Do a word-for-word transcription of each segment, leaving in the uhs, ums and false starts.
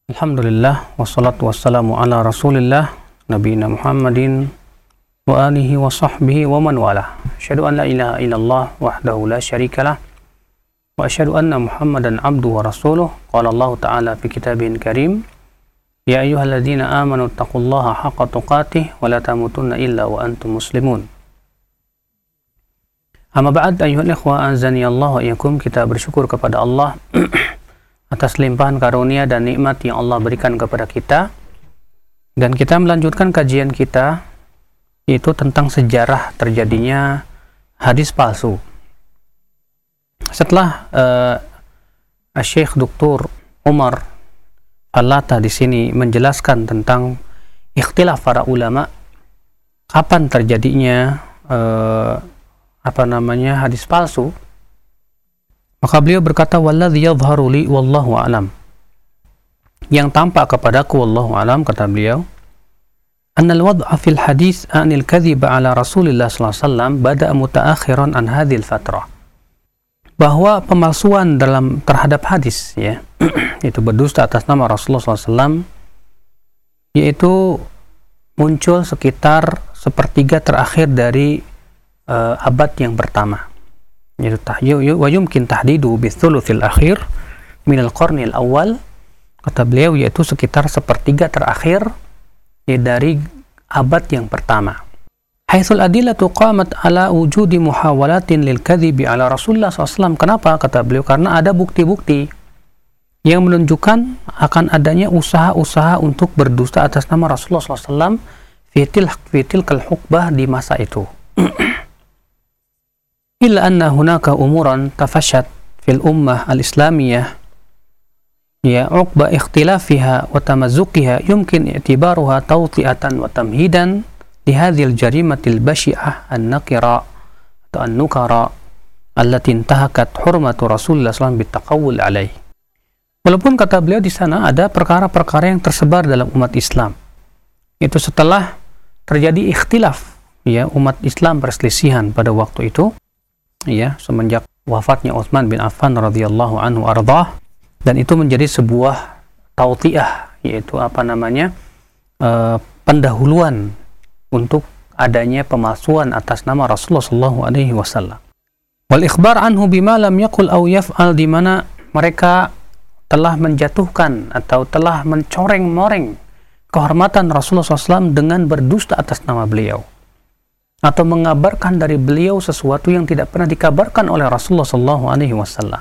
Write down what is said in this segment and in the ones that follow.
Alhamdulillah, wassalatu wassalamu ala rasulillah, nabiyina Muhammadin wa alihi wa sahbihi wa man wala. Asyhadu an la ilaha illallah wahdahu la syarikalah wa asyhadu anna Muhammadan abduhu wa rasuluh. Qala Allah Ta'ala fi kitabihil karim, ya ayyuhalladzina amanu taqullaha haqqa tuqatih wa la tamutunna illa wa antum muslimun. Amma ba'd, ayyuhal ikhwa, azani Allah wa iyyakum. Kita bersyukur kepada Allah atas limpahan karunia dan nikmat yang Allah berikan kepada kita, dan kita melanjutkan kajian kita yaitu tentang sejarah terjadinya hadis palsu. Setelah uh, Syekh Doktor Umar Al-Latta di sini menjelaskan tentang ikhtilaf para ulama kapan terjadinya uh, apa namanya hadis palsu, maka beliau berkata, walladzi yadhharu li wallahu a'lam. Yang tampak kepadaku wallahu a'lam, kata beliau, annal wad'a fil hadis anil kadhib ala Rasulillah sallallahu alaihi wasallam bada'a mutaakhiran an hadhil fatrah. Bahwa pemalsuan dalam terhadap hadis, ya, itu berdusta atas nama Rasulullah sallallahu alaihi wasallam, yaitu muncul sekitar sepertiga terakhir dari uh, abad yang pertama. Yaitu tahyu wa yumkin tahdidu bitsulusil akhir min al-qarnil awal, kata beliau, yaitu sekitar sepertiga terakhir ya, dari abad yang pertama. Haitsul adillatu qamat ala wujudi muhawalatin lil kadhibi ala Rasulullah sallallahu alaihi wasallam. Kenapa? Kata beliau, karena ada bukti-bukti yang menunjukkan akan adanya usaha-usaha untuk berdusta atas nama Rasulullah sallallahu alaihi wasallam fitil fitil kal hukbah di masa itu. Illa anna hunaka umuran tafashat fil ummah al-islamiyah ya uqba ikhtilafiha wa tamazzuqiha yumkin i'tibaruha tawti'atan wa tamhidan li hadhil jarimatil basyi'ah an-naqira atau an-nukara allati intahakat hurmatu Rasulullah sallallahu alaihi wasallam bitaqawul alaih. Walaupun, kata beliau, di sana ada perkara-perkara yang tersebar dalam umat Islam, itu setelah terjadi ikhtilaf, ya, umat Islam perselisihan pada waktu itu, ya, semenjak wafatnya Utsman bin Affan radhiyallahu anhu ardhah, dan itu menjadi sebuah tautiyah, yaitu apa namanya uh, pendahuluan untuk adanya pemalsuan atas nama Rasulullah sallallahu alaihi wasallam. Wal ikhbar anhu bima lam yaqul aw yaf'al, di mana mereka telah menjatuhkan atau telah mencoreng-moreng kehormatan Rasulullah sallallahu alaihi wasallam dengan berdusta atas nama beliau, atau mengabarkan dari beliau sesuatu yang tidak pernah dikabarkan oleh Rasulullah sallallahu alaihi wasallam.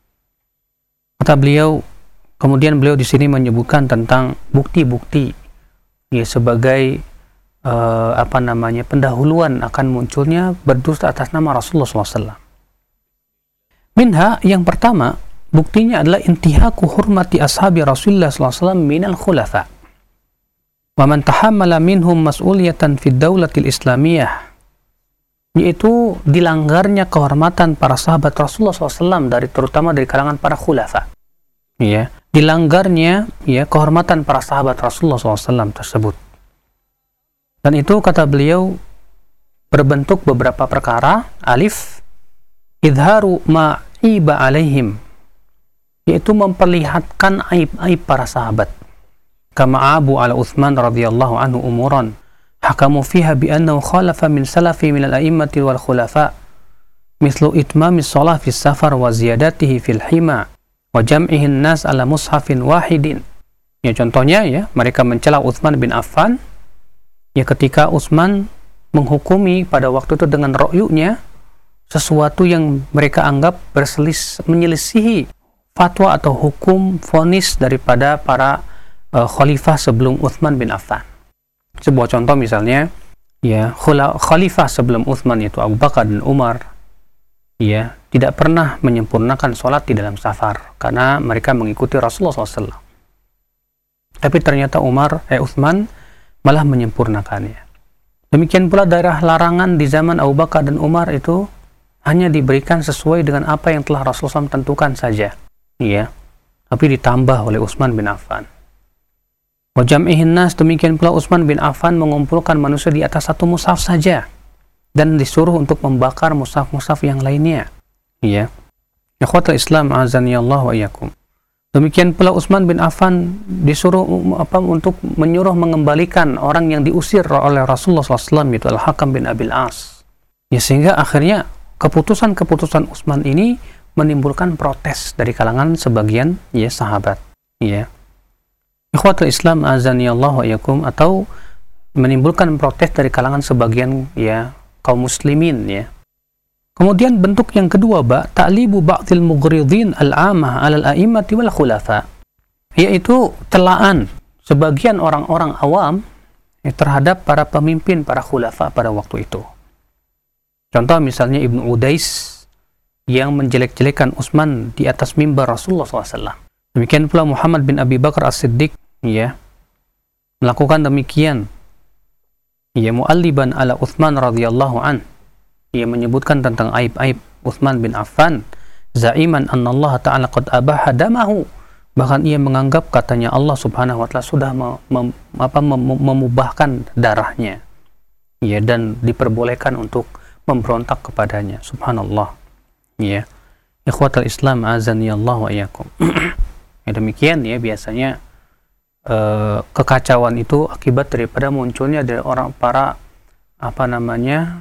Kata beliau, kemudian beliau di sini menyebutkan tentang bukti-bukti, ya, sebagai uh, apa namanya pendahuluan akan munculnya berdusta atas nama Rasulullah sallallahu alaihi wasallam. Minha, yang pertama, buktinya adalah intihaku hurmati ashabi Rasulullah sallallahu alaihi wasallam minal khulafa wa man tahammala minhum mas'uliyatan fid daulatil islamiyah, yaitu dilanggarnya kehormatan para sahabat Rasulullah sallallahu alaihi wasallam dari terutama dari kalangan para khulafa, ya, dilanggarnya, ya, kehormatan para sahabat Rasulullah sallallahu alaihi wasallam tersebut. Dan itu, kata beliau, berbentuk beberapa perkara. Alif, idharu ma'iba alaihim, yaitu memperlihatkan aib-aib para sahabat. Kama abu ala Utsman radhiyallahu anhu umuran hakamu fiha bi annahu khalafa min salafi min al-a'immati wal khulafa mislu itmamis shalah fi safar wa ziyadatihi fil hima wa jam'ihi an-nas ala mushafin wahidin. Ya, contohnya, ya, mereka mencela Utsman bin Affan, ya, ketika Utsman menghukumi pada waktu itu dengan ro'yunya sesuatu yang mereka anggap berselis menyelisihi fatwa atau hukum vonis daripada para uh, khalifah sebelum Utsman bin Affan. Sebuah contoh misalnya, ya, khalifah sebelum Utsman yaitu Abu Bakar dan Umar, ya, tidak pernah menyempurnakan sholat di dalam safar karena mereka mengikuti Rasulullah sallallahu alaihi wasallam. Tapi ternyata Umar, eh Utsman malah menyempurnakannya. Demikian pula daerah larangan di zaman Abu Bakar dan Umar itu hanya diberikan sesuai dengan apa yang telah Rasulullah sallallahu alaihi wasallam tentukan saja, ya, tapi ditambah oleh Utsman bin Affan. Wa jam'ihin nas, demikian pula Utsman bin Affan mengumpulkan manusia di atas satu mushaf saja dan disuruh untuk membakar mushaf-mushaf yang lainnya, ya. Ikhwatul Islam azanillahu wa iyyakum. Demikian pula Utsman bin Affan disuruh apa untuk menyuruh mengembalikan orang yang diusir oleh Rasulullah shallallahu alaihi wasallam, yaitu Al-Hakam bin Abil As. Ya, sehingga akhirnya keputusan-keputusan Utsman ini menimbulkan protes dari kalangan sebagian ya sahabat. Ya. Ikhwatul Islam azani Allah wa iyakum, atau menimbulkan protes dari kalangan sebagian ya kaum muslimin ya. Kemudian bentuk yang kedua, ba, ta'libu ba'dil mughridin al-'amah 'ala al-a'immati wal khulafa, yaitu telaan sebagian orang-orang awam ya, terhadap para pemimpin, para khulafa pada waktu itu. Contoh misalnya Ibnu Udais yang menjelek-jelekan Utsman di atas mimbar Rasulullah shallallahu alaihi wasallam. Demikian pula Muhammad bin Abi Bakar As-Siddiq ya melakukan demikian ya mu'alliban ala Utsman radhiyallahu an. Ia menyebutkan tentang aib-aib Utsman bin Affan, za'iman anna Allah ta'ala qad abaha damahu, bahkan ia menganggap katanya Allah subhanahu wa ta'ala sudah mem, mem, apa, mem, memubahkan darahnya ya, dan diperbolehkan untuk memberontak kepadanya. Subhanallah ya. Ikhwatal Islam azani Allah wa iyakum. Ya, demikian ya biasanya uh, kekacauan itu akibat daripada munculnya dari orang para apa namanya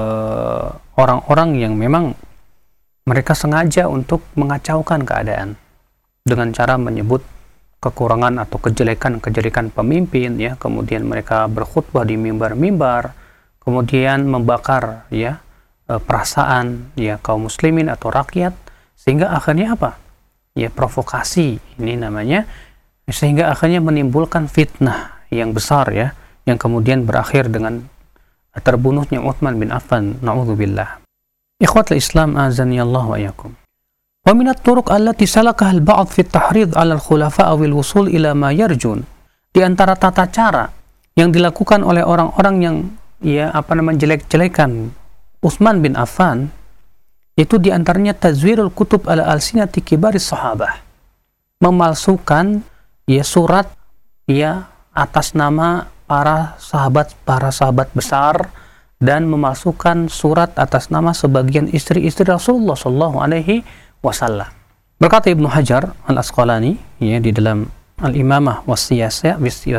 orang-orang uh, yang memang mereka sengaja untuk mengacaukan keadaan dengan cara menyebut kekurangan atau kejelekan-kejelekan pemimpin ya, kemudian mereka berkhutbah di mimbar-mimbar, kemudian membakar ya uh, perasaan ya kaum muslimin atau rakyat, sehingga akhirnya apa? Ya provokasi ini namanya, sehingga akhirnya menimbulkan fitnah yang besar ya, yang kemudian berakhir dengan terbunuhnya Utsman bin Affan, na'udzubillah. Ikhwatul Islam azani Allah wa iyakum. Wa min at-turuq allati salakaha al-ba'd fi at-tahrid 'ala al-khulafa' aw al-wusul ila ma yarjun. Di antara tata cara yang dilakukan oleh orang-orang yang ya apa namanya jelek-jelekan Utsman bin Affan, itu di antaranya tazwirul kutub ala alsinati kibaris sahabah. Memalsukan ya surat ya atas nama para sahabat para sahabat besar, dan memasukkan surat atas nama sebagian istri-istri Rasulullah Shallallahu Alaihi Wasallam. Berkata Ibnu Hajar Al-Asqalani ya di dalam Al-Imamah was-Siyasah,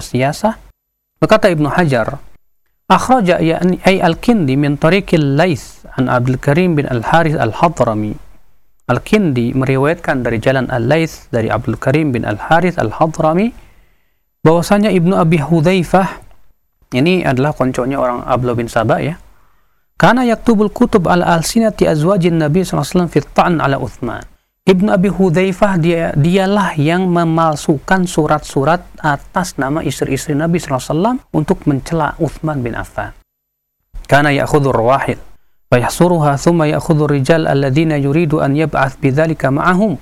berkata Ibnu Hajar, akhraja ya'ni ay al-Kindi min tariqil Laits an Abdul Karim bin Al-Harith Al-Hadrami. Al-Kindi meriwayatkan dari jalan Al-Laits dari Abdul Karim bin Al-Harith Al-Hadrami bahwasanya Ibnu Abi Hudzaifah, ini adalah konconya orang Abdullah bin Sabah ya, kana yaktubul kutub ala alsinati azwajin Nabi sallallahu alaihi wasallam fi at-ta'n ala Utsman. Ibnu Abi Hudzaifah dia dialah yang memalsukan surat-surat atas nama istri-istri Nabi sallallahu alaihi wasallam untuk mencela Utsman bin Affan. Kana ya'khudhu ar-rawahil wa yahsuruha thumma ya'khudhu ar-rijal alladziina yuridu an yab'ath bidzalika ma'ahum.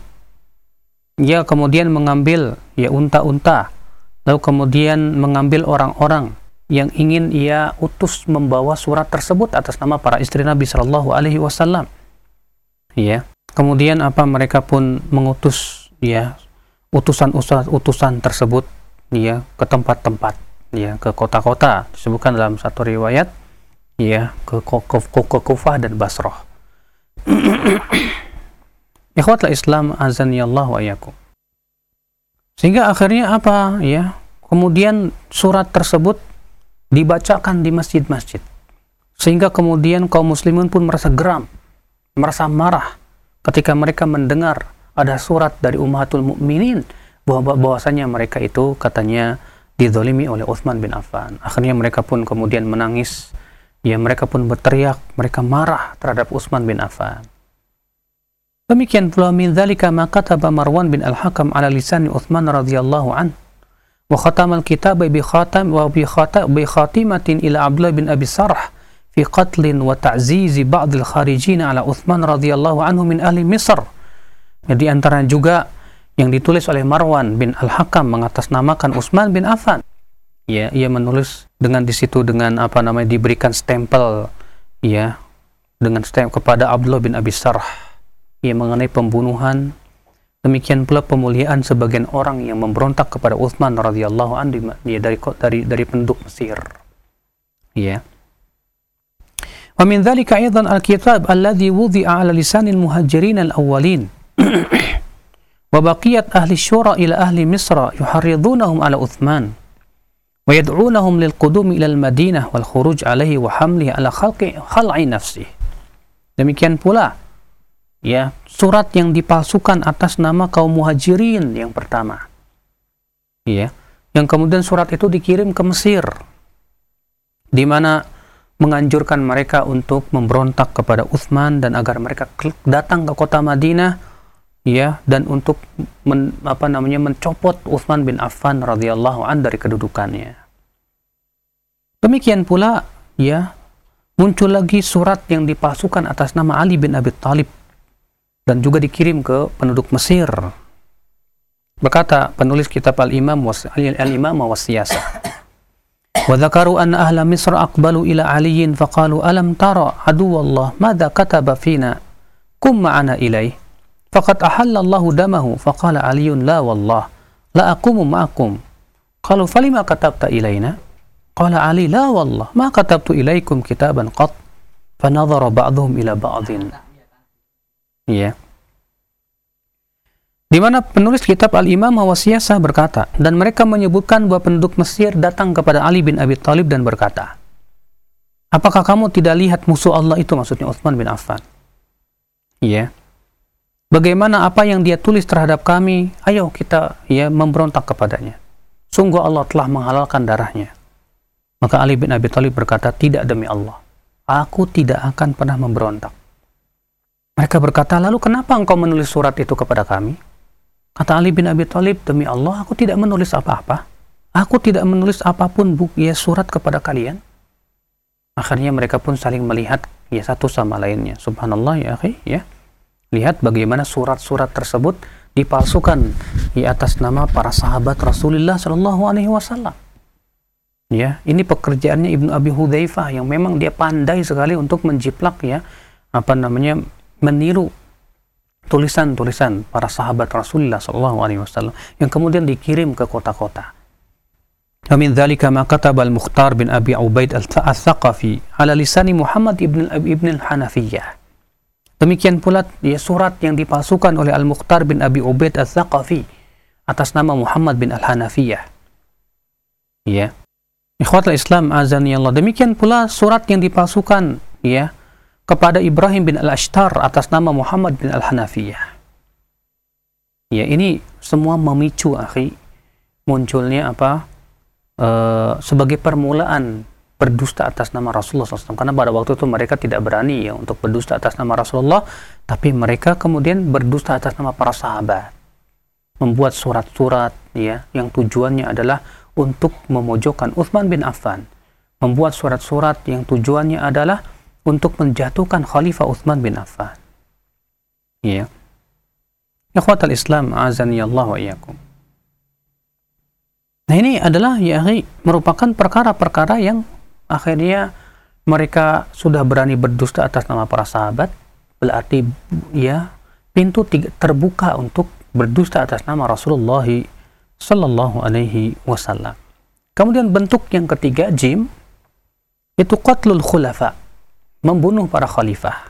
Ia kemudian mengambil ya unta-unta, lalu kemudian mengambil orang-orang yang ingin ia utus membawa surat tersebut atas nama para istri Nabi Shallallahu Alaihi Wasallam. Ya, kemudian apa mereka pun mengutus ya utusan-utusan tersebut ya ke tempat-tempat ya, ke kota-kota, disebutkan dalam satu riwayat ya ke Kufah dan Basrah. Ikhwatul Islam azani Allah wa iyyakum. Sehingga akhirnya apa ya? Kemudian surat tersebut dibacakan di masjid-masjid. Sehingga kemudian kaum muslimin pun merasa geram, merasa marah ketika mereka mendengar ada surat dari Ummahatul Mukminin bahwa bahwasanya mereka itu katanya dizalimi oleh Utsman bin Affan. Akhirnya mereka pun kemudian menangis. Ya, mereka pun berteriak, mereka marah terhadap Utsman bin Affan. Demikian pula min dzalika ma kataba Marwan bin Al-Hakam ala lisan Utsman radhiyallahu an wa khatama al-kitab bi khatam wa bi khatam bi khatimatin ila Abdullah bin Abi Sarh fi qatlin wa ta'ziz ba'd al-kharijin ala Utsman radhiyallahu anhu min ahli Misr. Di antara juga yang ditulis oleh Marwan bin Al-Hakam mengatasnamakan Utsman bin Affan. Ya, ia menulis dengan di situ dengan apa namanya diberikan stempel ya dengan stempel kepada Abdullah bin Abi Sarh ya mengenai pembunuhan, demikian pula pemuliaan sebagian orang yang memberontak kepada Utsman radhiyallahu anhu ya, dari dari dari penduduk Mesir. Ya. Wa min dzalika aidan al-kitab alladhi wudi'a 'ala lisanil muhajirin al-awwalin wa baqiyat ahli syura ila ahli Misra yuharridunahum ala Uthman wa yad'unahum lil qudumi ila al-Madinah wal khuruj alaihi wa hamlihi ala khalqi khal'i nafsihi. Demikian pula ya surat yang dipalsukan atas nama kaum Muhajirin yang pertama. Ya, yang kemudian surat itu dikirim ke Mesir di mana menganjurkan mereka untuk memberontak kepada Uthman dan agar mereka datang ke kota Madinah ya dan untuk men, apa namanya mencopot Uthman bin Affan radhiyallahu an dari kedudukannya. Demikian pula ya muncul lagi surat yang dipalsukan atas nama Ali bin Abi Thalib dan juga dikirim ke penduduk Mesir. Berkata penulis kitab Al-Imam Al-Imam wa Siyasah, wa dzakaru anna ahla Misr aqbalu ila Aliyin faqalu alam tara aduwallah madza kataba fina kum ma'ana ilaih faqad ahalla Allahu damahu faqala Aliyun la wallah la aqumu ma'akum qalu falima katabta ilaina qala Ali la wallah ma katabtu ilaikum kitaban qat fanadhara ba'dhum ila ba'dhin. Ya. Di mana penulis kitab Al-Imam wa Siyasah berkata, dan mereka menyebutkan bahwa penduduk Mesir datang kepada Ali bin Abi Thalib dan berkata, apakah kamu tidak lihat musuh Allah itu, maksudnya Uthman bin Affan? Ya. Bagaimana apa yang dia tulis terhadap kami? Ayo kita ya memberontak kepadanya. Sungguh Allah telah menghalalkan darahnya. Maka Ali bin Abi Thalib berkata, tidak demi Allah, aku tidak akan pernah memberontak. Mereka berkata, lalu kenapa engkau menulis surat itu kepada kami? Kata Ali bin Abi Thalib, demi Allah, aku tidak menulis apa-apa. Aku tidak menulis apapun buku ya surat kepada kalian. Akhirnya mereka pun saling melihat ya satu sama lainnya. Subhanallah ya akhi, ya. Lihat bagaimana surat-surat tersebut dipalsukan di atas nama para sahabat Rasulullah Shallallahu Alaihi Wasallam. Ya, ini pekerjaannya Ibnu Abi Hudzaifah yang memang dia pandai sekali untuk menjiplak ya apa namanya meniru tulisan-tulisan para sahabat Rasulullah Shallallahu Alaihi Wasallam yang kemudian dikirim ke kota-kota. Min dzalika ma kataba al-Mukhtar bin Abi Ubaid al-Thaqafi ala lisani Muhammad ibn ibn al-Hanafiyah. Demikian pula ya surat yang dipalsukan oleh Al-Mukhtar bin Abi Ubaid al-Thaqafi atas nama Muhammad bin al-Hanafiyah. Ya. Ikhwatul Islam azani Allah. Demikian pula surat yang dipalsukan ya kepada Ibrahim bin Al-Ashtar atas nama Muhammad bin Al-Hanafiyah. Ya, ini semua memicu akhi munculnya apa e, sebagai permulaan berdusta atas nama Rasulullah shallallahu alaihi wasallam. Karena pada waktu itu mereka tidak berani ya untuk berdusta atas nama Rasulullah, tapi mereka kemudian berdusta atas nama para sahabat. Membuat surat-surat ya yang tujuannya adalah untuk memojokkan Uthman bin Affan. Membuat surat-surat yang tujuannya adalah untuk menjatuhkan Khalifah Uthman bin Affan. Ya. Ikhwatal Islam azani Allah wa iyyakum. Nah, ini adalah ya merupakan perkara-perkara yang akhirnya mereka sudah berani berdusta atas nama para sahabat, berarti ya pintu terbuka untuk berdusta atas nama Rasulullah sallallahu alaihi wasallam. Kemudian bentuk yang ketiga, jim, itu qatlul khulafa, membunuh para khalifah.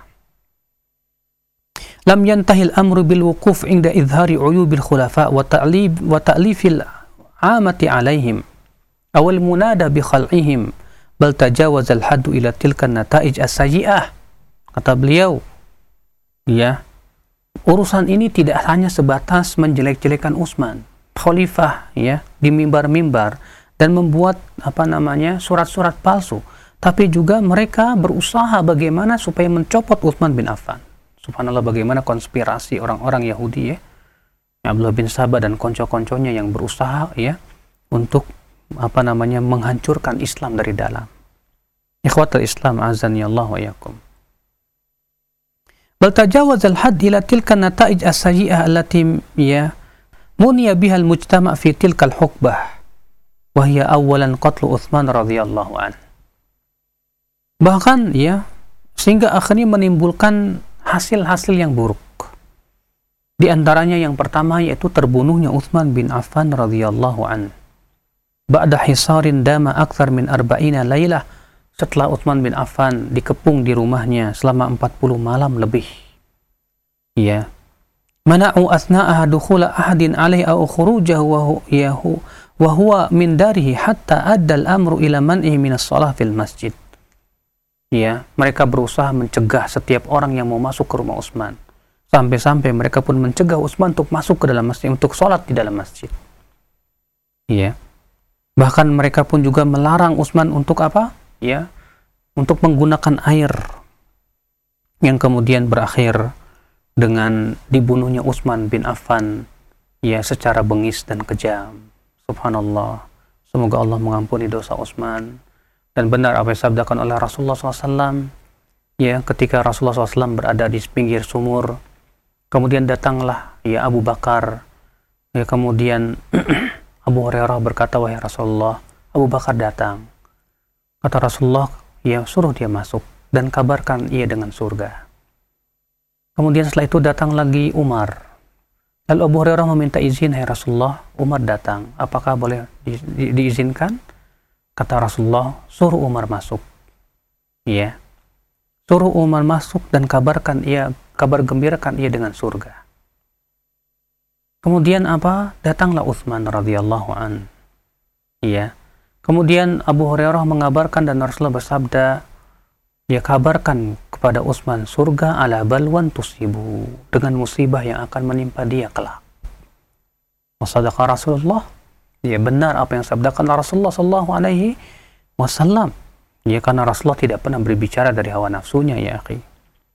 Lam yantahil amru bil wuquf inda idhari uyubil khulafa wa ta'lib wa ta'lifil amati alaihim aw al munada bi khal'ihim bal tajawaz al haddu ila tilka nataij as-sayyi'ah. Kata beliau, ya, urusan ini tidak hanya sebatas menjelek-jelekan Utsman, khalifah ya, di mimbar-mimbar dan membuat apa namanya surat-surat palsu, tapi juga mereka berusaha bagaimana supaya mencopot Utsman bin Affan. Subhanallah, bagaimana konspirasi orang-orang Yahudi ya, Abdullah bin Sabah dan konco-konconya yang berusaha ya untuk apa namanya menghancurkan Islam dari dalam. Ikhwatul Islam azani Allah wa iyyakum. Bal tajawaz al-hadd ila tilka nataij as-sayyi'ah allati ya muniya biha al-mujtama' fi tilka al-huqbah wa hiya awalan qatlu Utsman radhiyallahu an. Bahkan ya sehingga akhirnya menimbulkan hasil-hasil yang buruk. Di antaranya yang pertama yaitu terbunuhnya Utsman bin Affan radhiyallahu an. Ba'da hisarin dama akthar min arba'ina lailah, setelah Utsman bin Affan dikepung di rumahnya selama empat puluh malam lebih. Ya. mana'u athna'aha dukhula ahadin alaihi aw khurujahu wa huwa wa huwa min darihi hatta adda al-amru ila man'ihi min as-shalah fil masjid. Ya, mereka berusaha mencegah setiap orang yang mau masuk ke rumah Utsman. Sampai-sampai mereka pun mencegah Utsman untuk masuk ke dalam masjid, untuk sholat di dalam masjid. Ya. Bahkan mereka pun juga melarang Utsman untuk apa? Ya, untuk menggunakan air, yang kemudian berakhir dengan dibunuhnya Utsman bin Affan, ya, secara bengis dan kejam. Subhanallah. Semoga Allah mengampuni dosa Utsman. Dan benar apa yang disabdakan oleh Rasulullah shallallahu alaihi wasallam, ya, ketika Rasulullah shallallahu alaihi wasallam berada di pinggir sumur, kemudian datanglah ya Abu Bakar, ya, kemudian Abu Hurairah berkata, wahai Rasulullah, Abu Bakar datang. Kata Rasulullah, ya, suruh dia masuk dan kabarkan ia dengan surga. Kemudian setelah itu datang lagi Umar. Lalu Abu Hurairah meminta izin, hai Rasulullah, Umar datang. Apakah boleh di, di, diizinkan? Kata Rasulullah, suruh Umar masuk. Ya. Suruh Umar masuk dan kabarkan ia, kabar gembirakan ia dengan surga. Kemudian apa? Datanglah Utsman radhiyallahu an. Ya. Kemudian Abu Hurairah mengabarkan dan Rasulullah bersabda, dia kabarkan kepada Utsman surga ala balwan tusibu, dengan musibah yang akan menimpa dia kelak. Wasadaqa Rasulullah, ya, benar apa yang sabdakan Rasulullah sallallahu alaihi wasallam. Ya, karena Rasulullah tidak pernah berbicara dari hawa nafsunya, ya akhi.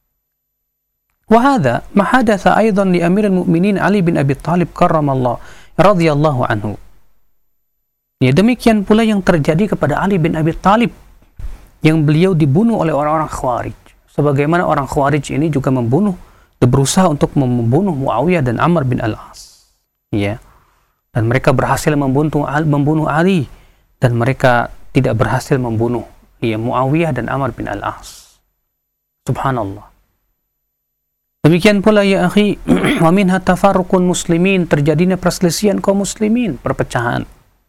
Wa hadza ma hadatsa aidan li Amirul Mukminin Ali bin Abi Thalib karramallahu radhiyallahu anhu. Ya, demikian pula yang terjadi kepada Ali bin Abi Thalib, yang beliau dibunuh oleh orang-orang Khawarij. Sebagaimana orang Khawarij ini juga membunuh, berusaha untuk membunuh Muawiyah dan Amr bin Al-As. Ya. Dan mereka berhasil membunuh, membunuh Ali, dan mereka tidak berhasil membunuh, ya, Muawiyah dan Amr bin Al-As. Subhanallah. Demikian pula, ya akhi, wa minha tafarruqun muslimin, terjadinya perselisihan kaum muslimin, perpecahan.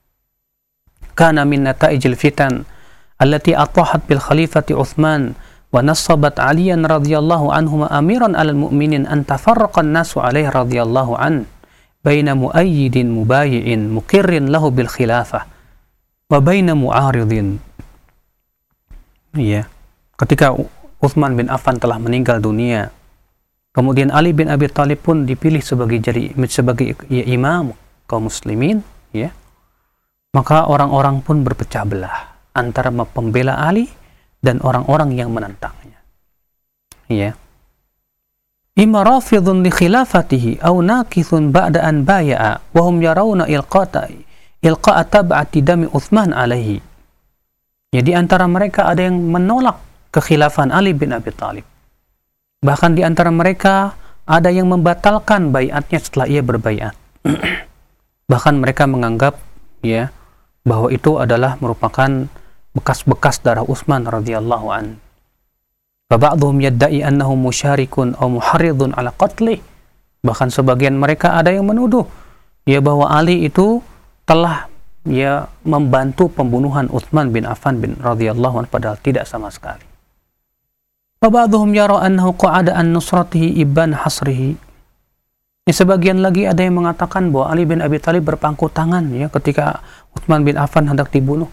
Kana min nata'ijil fitan allati atahat bil khalifati Utsman wa nassabat Aliyan radhiyallahu anhu amiran 'alal mu'minin an tafarraqa an-nasu 'alaihi radhiyallahu an baina muayyidin mubayyin muqirrin lahu bil khilafah wa baina mu'aridin. Ya, ketika Utsman bin Affan telah meninggal dunia, kemudian Ali bin Abi Thalib pun dipilih sebagai jadi sebagai ya, imam kaum muslimin, ya. Maka orang-orang pun berpecah belah antara pembela Ali dan orang-orang yang menentangnya. Ya. Imma rafidun li khilafatihi aw nakithun ba'da an baya'a wa hum yarawna ilqata ilqa'a tab'ati dami Utsman alaihi. Jadi antara mereka ada yang menolak kekhilafan Ali bin Abi Thalib. Bahkan di antara mereka ada yang membatalkan baiatnya setelah ia berbaiat. Bahkan mereka menganggap, ya, bahwa itu adalah merupakan bekas-bekas darah Utsman radhiyallahu an. Wa ba'dhum yadda'i annahu musyarikun aw muharridun ala qatlih. Bahkan sebagian mereka ada yang menuduh, ya, bahwa Ali itu telah, ya, membantu pembunuhan Utsman bin Affan bin radhiyallahu an, padahal tidak sama sekali. Wa ba'dhum yara annahu qa'ada an nusratihi ibn hasrihi. Ya, sebagian lagi ada yang mengatakan bahwa Ali bin Abi Thalib berpangku tangan, ya, ketika Utsman bin Affan hendak dibunuh.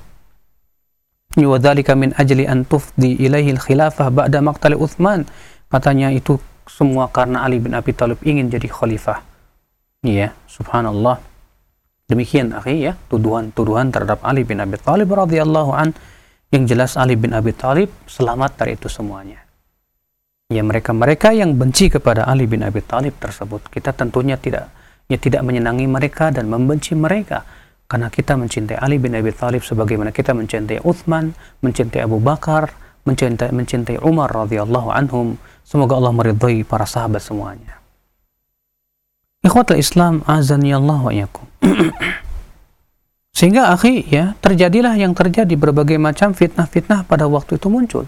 Wa dzalika min ajli an tufdi ilaihi al-khilafah ba'da maqtali Utsman. Katanya itu semua karena Ali bin Abi Thalib ingin jadi khalifah. Ya, subhanallah. Demikian akhi, ya, tuduhan-tuduhan terhadap Ali bin Abi Thalib radhiyallahu an. Yang jelas Ali bin Abi Thalib selamat dari itu semuanya. Ya, mereka-mereka yang benci kepada Ali bin Abi Thalib tersebut, kita tentunya tidak, ya, tidak menyenangi mereka dan membenci mereka, karena kita mencintai Ali bin Abi Thalib sebagaimana kita mencintai Utsman, mencintai Abu Bakar, mencintai mencintai Umar radhiyallahu anhum. Semoga Allah meridhai para sahabat semuanya. Ikhwatul Islam, azani Allah wa iyyakum. Sehingga akhi, ya, terjadilah yang terjadi, berbagai macam fitnah-fitnah pada waktu itu muncul.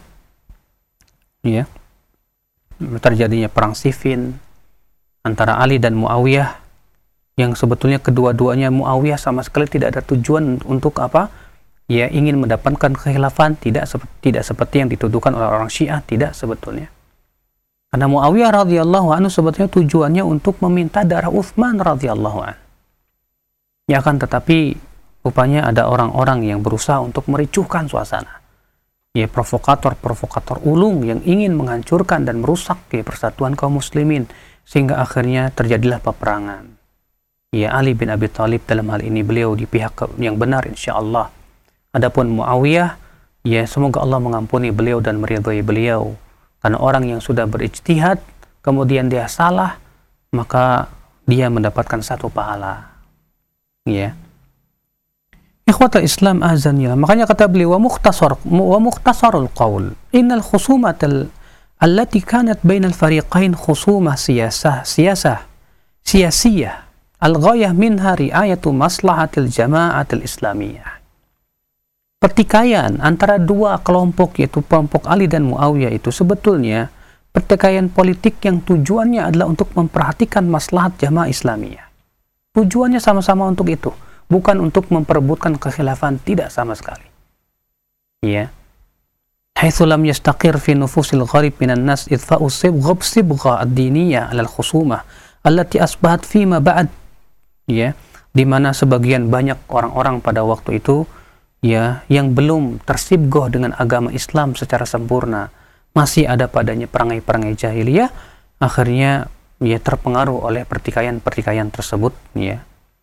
Ya. Terjadinya perang Siffin antara Ali dan Muawiyah, yang sebetulnya kedua-duanya Muawiyah sama sekali tidak ada tujuan untuk apa, ya, ingin mendapatkan kekhilafan, tidak seperti tidak seperti yang dituduhkan oleh orang Syiah, tidak sebetulnya. Karena Muawiyah radhiyallahu anhu sebetulnya tujuannya untuk meminta darah Utsman radhiyallahu anhu. Ya kan, tetapi rupanya ada orang-orang yang berusaha untuk mericuhkan suasana. Ya, provokator-provokator ulung yang ingin menghancurkan dan merusak ya, persatuan kaum muslimin, sehingga akhirnya terjadilah peperangan. Ya, Ali bin Abi Thalib dalam hal ini beliau di pihak yang benar insyaallah. Adapun Muawiyah, ya semoga Allah mengampuni beliau dan meridhai beliau. Karena orang yang sudah berijtihad kemudian dia salah, maka dia mendapatkan satu pahala. Ya. Ikhwatul Islam azanillah. Makanya kata beliau wa mukhtasar wa mukhtasarul qaul innal khusumatal allati kanat bainal fariqain khusumah siyasah siyasah siyasiyah al-ghayah minha riayatu maslahatil jama'atil islamiyah. Pertikaian antara dua kelompok, yaitu kelompok Ali dan Muawiyah, itu sebetulnya pertikaian politik yang tujuannya adalah untuk memperhatikan maslahat jamaah Islamiyah. Tujuannya sama-sama untuk itu, bukan untuk memperebutkan kekhilafan, tidak sama sekali. Ya. Haitsu lam yastaqir fi nufusil gharib minan nas idfa'u sibghab sibgha ad-diniyah 'ala al-khusumah allati asbahat fi ma ba'd. Ya, di mana sebagian banyak orang-orang pada waktu itu ya yang belum tersibgoh dengan agama Islam secara sempurna, masih ada padanya perangai-perangai jahiliyah, akhirnya ya terpengaruh oleh pertikaian-pertikaian tersebut. Ya.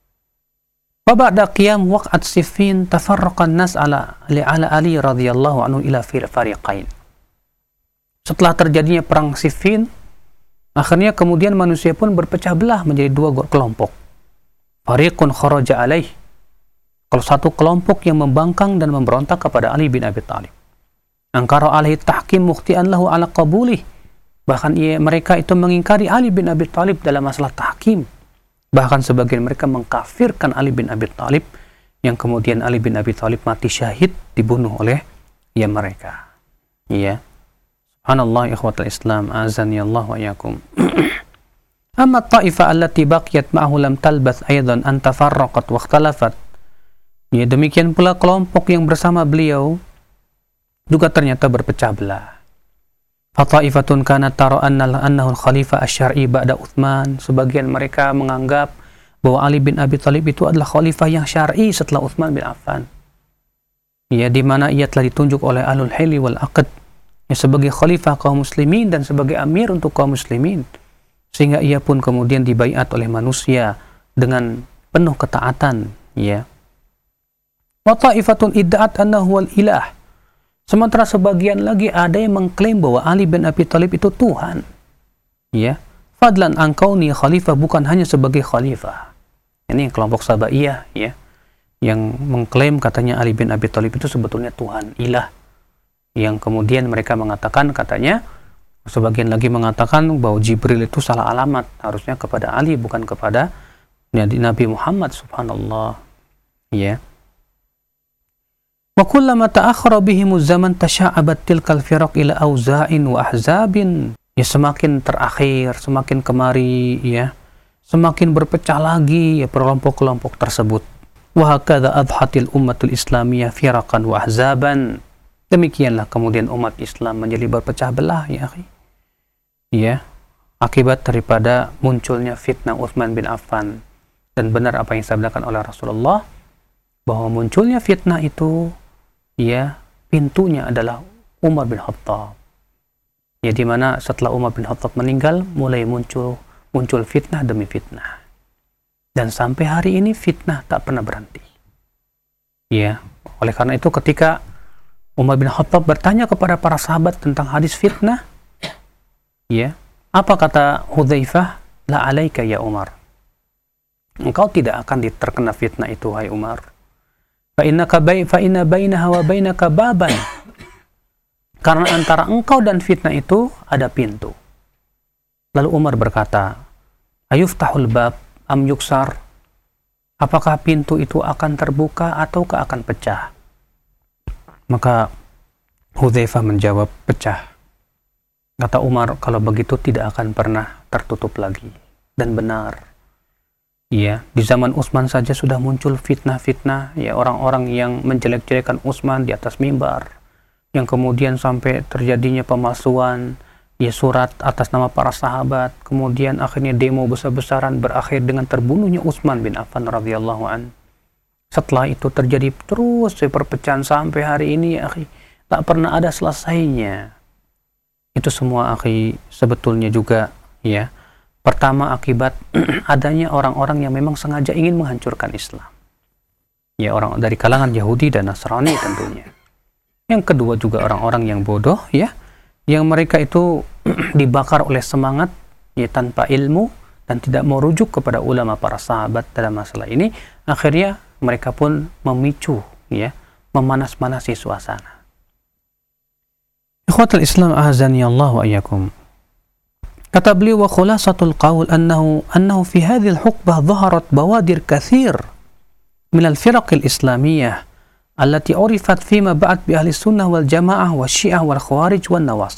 Wa ba'da qiyam waq'at Siffin tafarraqa an-nas ala ala Ali radhiyallahu anhu ila fariqain. Setelah terjadinya perang Siffin, akhirnya kemudian manusia pun berpecah belah menjadi dua kelompok. Fariqun kharaja alaih. Kalau satu kelompok yang membangkang dan memberontak kepada Ali bin Abi Thalib. Angkara alaihi tahkim mukhti'an lahu ala qabulih. Bahkan ia, mereka itu mengingkari Ali bin Abi Thalib dalam masalah tahkim. Bahkan sebagian mereka mengkafirkan Ali bin Abi Thalib, yang kemudian Ali bin Abi Thalib mati syahid, dibunuh oleh ya mereka. Ya. Subhanallah ikhwatul Islam, azani Allah wa iyyakum. Amma ta'ifah allati baqiyat ma'ahu lam talbath aidan an tafarraqat wa ikhtalafat. Ya, demikian pula kelompok yang bersama beliau juga ternyata berpecah belah. Fata'ifatun kanat tara annahu al-khalifah asy-syar'i ba'da Utsman. Sebagian mereka menganggap bahwa Ali bin Abi Thalib itu adalah khalifah yang syar'i setelah Utsman bin Affan. Ya, di mana ia telah ditunjuk oleh Ahlul Hilli wal Aqd ya, sebagai khalifah kaum muslimin dan sebagai amir untuk kaum muslimin. Sehingga ia pun kemudian dibaiat oleh manusia dengan penuh ketaatan. Ya. Wa ta'ifatun idda'at annahu al-ilah. Sementara sebagian lagi ada yang mengklaim bahwa Ali bin Abi Thalib itu Tuhan. Ya. Fadlan an kauni khalifah, bukan hanya sebagai khalifah. Ini kelompok Sabaiyah ya, yang mengklaim katanya Ali bin Abi Thalib itu sebetulnya Tuhan, ilah. Yang kemudian mereka mengatakan katanya, sebagian lagi mengatakan bahwa Jibril itu salah alamat, harusnya kepada Ali bukan kepada Nabi Muhammad, subhanallah. Ya. Wa kullama ta'akhkhara bihimuz zaman tasha'abat tilkal firaq ila auza'in wa ahzabin. Ya, semakin terakhir, semakin kemari ya, semakin berpecah lagi ya kelompok-kelompok tersebut. Wa hakadha adhatil ummatul islamiyah firaqan wa ahzaban. Demikianlah kemudian umat Islam menjadi berpecah belah ya akhi. Ya, akibat daripada munculnya fitnah Utsman bin Affan. Dan benar apa yang disabdakan oleh Rasulullah bahwa munculnya fitnah itu ya pintunya adalah Umar bin Khattab. Ya, di mana setelah Umar bin Khattab meninggal mulai muncul muncul fitnah demi fitnah. Dan sampai hari ini fitnah tak pernah berhenti. Ya, oleh karena itu ketika Umar bin Khattab bertanya kepada para sahabat tentang hadis fitnah, ya, apa kata Hudzaifah? La alaika ya Umar. Engkau tidak akan terkena fitnah itu, hai Umar. Fa innaka bai fa inna bainaha wa bainaka baban. Karena antara engkau dan fitnah itu ada pintu. Lalu Umar berkata, ayuftahul bab am yuksar? Apakah pintu itu akan terbuka ataukah akan pecah? Maka Hudzaifah menjawab, pecah. Kata Umar, kalau begitu tidak akan pernah tertutup lagi. Dan benar. Ya, di zaman Utsman saja sudah muncul fitnah-fitnah, ya, orang-orang yang menjelek-jelekan Utsman di atas mimbar, yang kemudian sampai terjadinya pemalsuan, ya surat atas nama para sahabat, kemudian akhirnya demo besar-besaran berakhir dengan terbunuhnya Utsman bin Affan radhiyallahu an. Setelah itu terjadi terus perpecahan sampai hari ini, akhi, tak pernah ada selesainya. Itu semua, akhi, sebetulnya juga ya pertama akibat adanya orang-orang yang memang sengaja ingin menghancurkan Islam. Ya, orang dari kalangan Yahudi dan Nasrani tentunya. Yang kedua juga orang-orang yang bodoh ya, yang mereka itu dibakar oleh semangat ya, tanpa ilmu dan tidak mau rujuk kepada ulama para sahabat dalam masalah ini, akhirnya mereka pun memicu ya, memanas-manasi suasana. Ikhwatul Islam azani Allah wa iyyakum. Kata beliau, wa khulasatul qaul annahu annahu fi hadhihi al-huqbah dhaharat bawadir katsir min al-firaq al-islamiyyah allati urifat fima ba'd bi ahli sunnah wal jamaah wa syiah wal khawarij wan nawasib.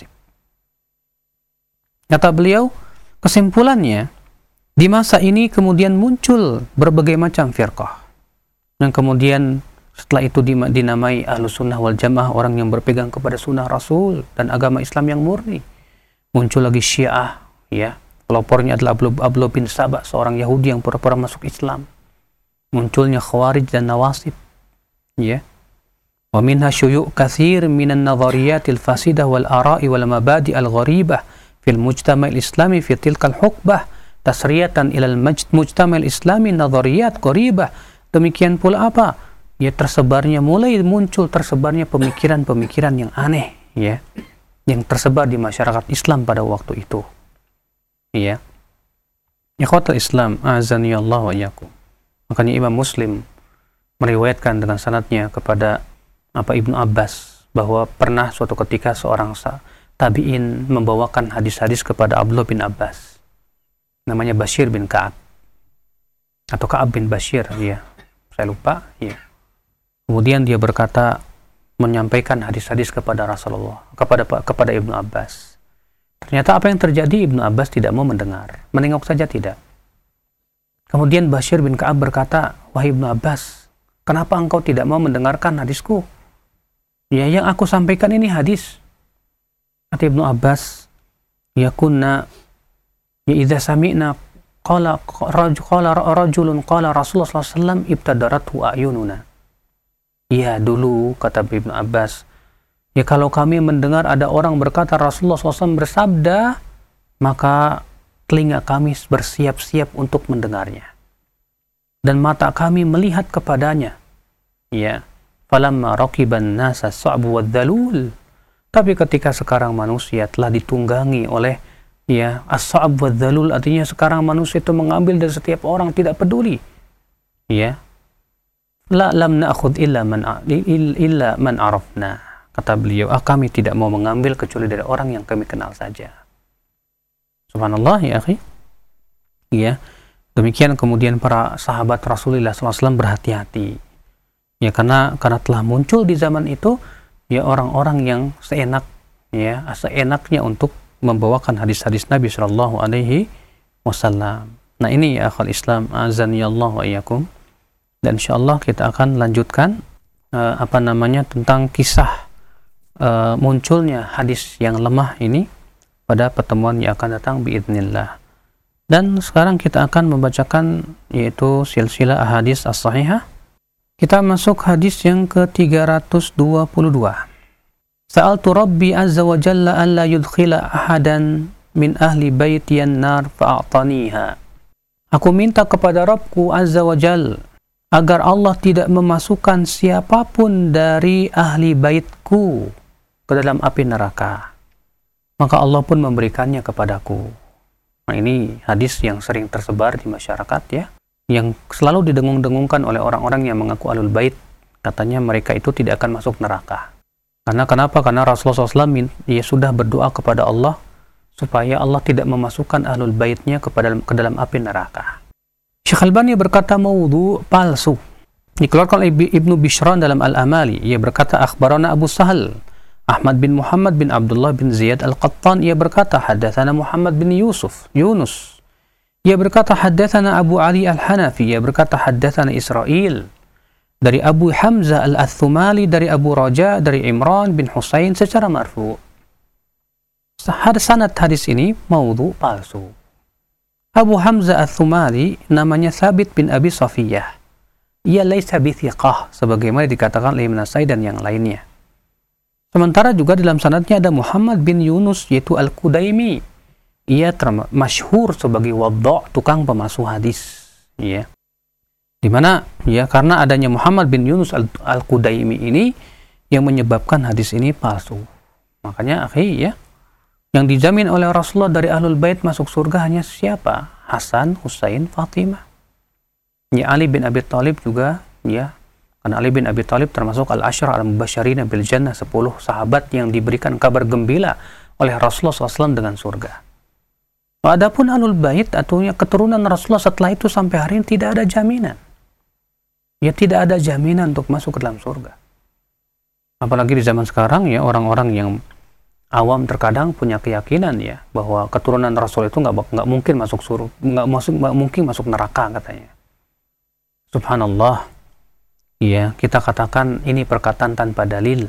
Kata beliau, kesimpulannya, di masa ini kemudian muncul berbagai macam firqah. Dan kemudian setelah itu dinamai ahlu sunnah wal jamaah, orang yang berpegang kepada sunnah Rasul dan agama Islam yang murni. Muncul lagi syiah, ya, pelopornya adalah Abdullah bin Sabah, seorang Yahudi yang pura-pura masuk Islam. Munculnya khawarij dan nawasib. Ya, wa minha syuyu' katsir minan nadhariyatil fasidah wal ara'i wal mabadi' al gharibah fil mujtama' al islami fi tilkal hukbah tasriyatan ila al mujtama' al islami nadhariyat gharibah. Demikian pula apa? Ya, tersebarnya mulai muncul tersebarnya pemikiran-pemikiran yang aneh ya, yang tersebar di masyarakat Islam pada waktu itu. Ya. Ikhwatul Islam azani Allah wa iyyakum. Makanya Imam Muslim meriwayatkan dengan sanadnya kepada apa Ibnu Abbas bahwa pernah suatu ketika seorang tabi'in membawakan hadis-hadis kepada Abdullah bin Abbas, namanya Bashir bin Ka'ab atau Ka'ab bin Bashir, ya saya lupa ya. Kemudian dia berkata, menyampaikan hadis-hadis kepada Rasulullah, kepada kepada Ibnu Abbas. Ternyata apa yang terjadi, Ibnu Abbas tidak mau mendengar, menengok saja tidak. Kemudian Bashir bin Ka'ab berkata, wahai Ibnu Abbas, kenapa engkau tidak mau mendengarkan hadisku? Ya, yang aku sampaikan ini hadis. Kata Ibnu Abbas, ya kunna ya idza sami'na qala qala rajulun qala Rasulullah sallallahu alaihi wasallam ibtadaratu ayununa. Ya, dulu kata Ibnu Abbas, ya kalau kami mendengar ada orang berkata Rasulullah sallallahu alaihi wasallam bersabda, maka telinga kami bersiap-siap untuk mendengarnya dan mata kami melihat kepadanya. Ya, falamma raqiban nasa sa'bu wadzalul. Tapi ketika sekarang manusia telah ditunggangi oleh ya as-sa'b wadzalul, artinya sekarang manusia itu mengambil dari setiap orang, tidak peduli. Ya. La lam na'khudh illa man illa man arafna. Kata beliau, ah, kami tidak mau mengambil kecuali dari orang yang kami kenal saja. Subhanallah ya akhi. Ya. Demikian kemudian para sahabat Rasulullah sallallahu alaihi wasallam berhati-hati. Ya, karena karena telah muncul di zaman itu ya orang-orang yang seenak ya seenaknya untuk membawakan hadis-hadis Nabi sallallahu alaihi wasallam. Nah, ini ya akhul Islam azani Allah wa iyyakum. Dan insyaallah kita akan lanjutkan uh, apa namanya tentang kisah uh, munculnya hadis yang lemah ini pada pertemuan yang akan datang biidznillah. Dan sekarang kita akan membacakan yaitu silsilah ahadits as-sahihah. Kita masuk hadis yang ke tiga ratus dua puluh dua. Sa'altu Rabbi azza wa jalla an la yudkhila ahadan min ahli baitiyan nar fa'ataniha. Aku minta kepada Rabbku azza wa jalla agar Allah tidak memasukkan siapapun dari ahli baitku ke dalam api neraka. Maka Allah pun memberikannya kepadaku. Nah, ini hadis yang sering tersebar di masyarakat ya, yang selalu didengung-dengungkan oleh orang-orang yang mengaku ahlul bait. Katanya mereka itu tidak akan masuk neraka. Karena kenapa? Karena Rasulullah shallallahu alaihi wasallam dia sudah berdoa kepada Allah supaya Allah tidak memasukkan ahlul baitnya ke dalam, ke dalam api neraka. Syekh Albani berkata maudhu, palsu. Dikeluarkan oleh Ibnu Bishran dalam Al-Amali. Ia berkata akhbarana Abu Sahal Ahmad bin Muhammad bin Abdullah bin Ziyad Al-Qattan. Ia berkata hadatsana Muhammad bin Yusuf Yunus. Ia berkata hadatsana Abu Ali Al-Hanafi. Ia berkata hadatsana Israel dari Abu Hamzah Al-Athumali dari Abu Raja dari Imran bin Husain secara marfu. sanad hadis ini maudhu, palsu. Abu Hamzah Ats-Tsumali namanya Thabit bin Abi Safiyah. Ia laisa bithiqah, sebagaimana dikatakan oleh Ibnu Nasai dan yang lainnya. Sementara juga dalam sanadnya ada Muhammad bin Yunus, yaitu Al-Kudaimi. Ia masyhur sebagai wadda', tukang pemalsu hadis. Ya. Di mana ya karena adanya Muhammad bin Yunus Al-Kudaimi ini yang menyebabkan hadis ini palsu. Makanya akhi ya, yang dijamin oleh Rasulullah dari Ahlul Bait masuk surga hanya siapa? Hasan, Husain, Fatimah. Ya, Ali bin Abi Thalib juga ya, karena Ali bin Abi Thalib termasuk al-asyra al-mubasysyirina bil jannah, sepuluh sahabat yang diberikan kabar gembira oleh Rasulullah shallallahu alaihi wasallam dengan surga. Adapun Ahlul Bait atau keturunan Rasulullah setelah itu sampai hari ini tidak ada jaminan. Ya, tidak ada jaminan untuk masuk ke dalam surga. Apalagi di zaman sekarang ya, orang-orang yang awam terkadang punya keyakinan ya bahwa keturunan Rasul itu nggak nggak mungkin masuk surga, nggak masuk nggak mungkin masuk neraka katanya. Subhanallah. Ya, kita katakan ini perkataan tanpa dalil.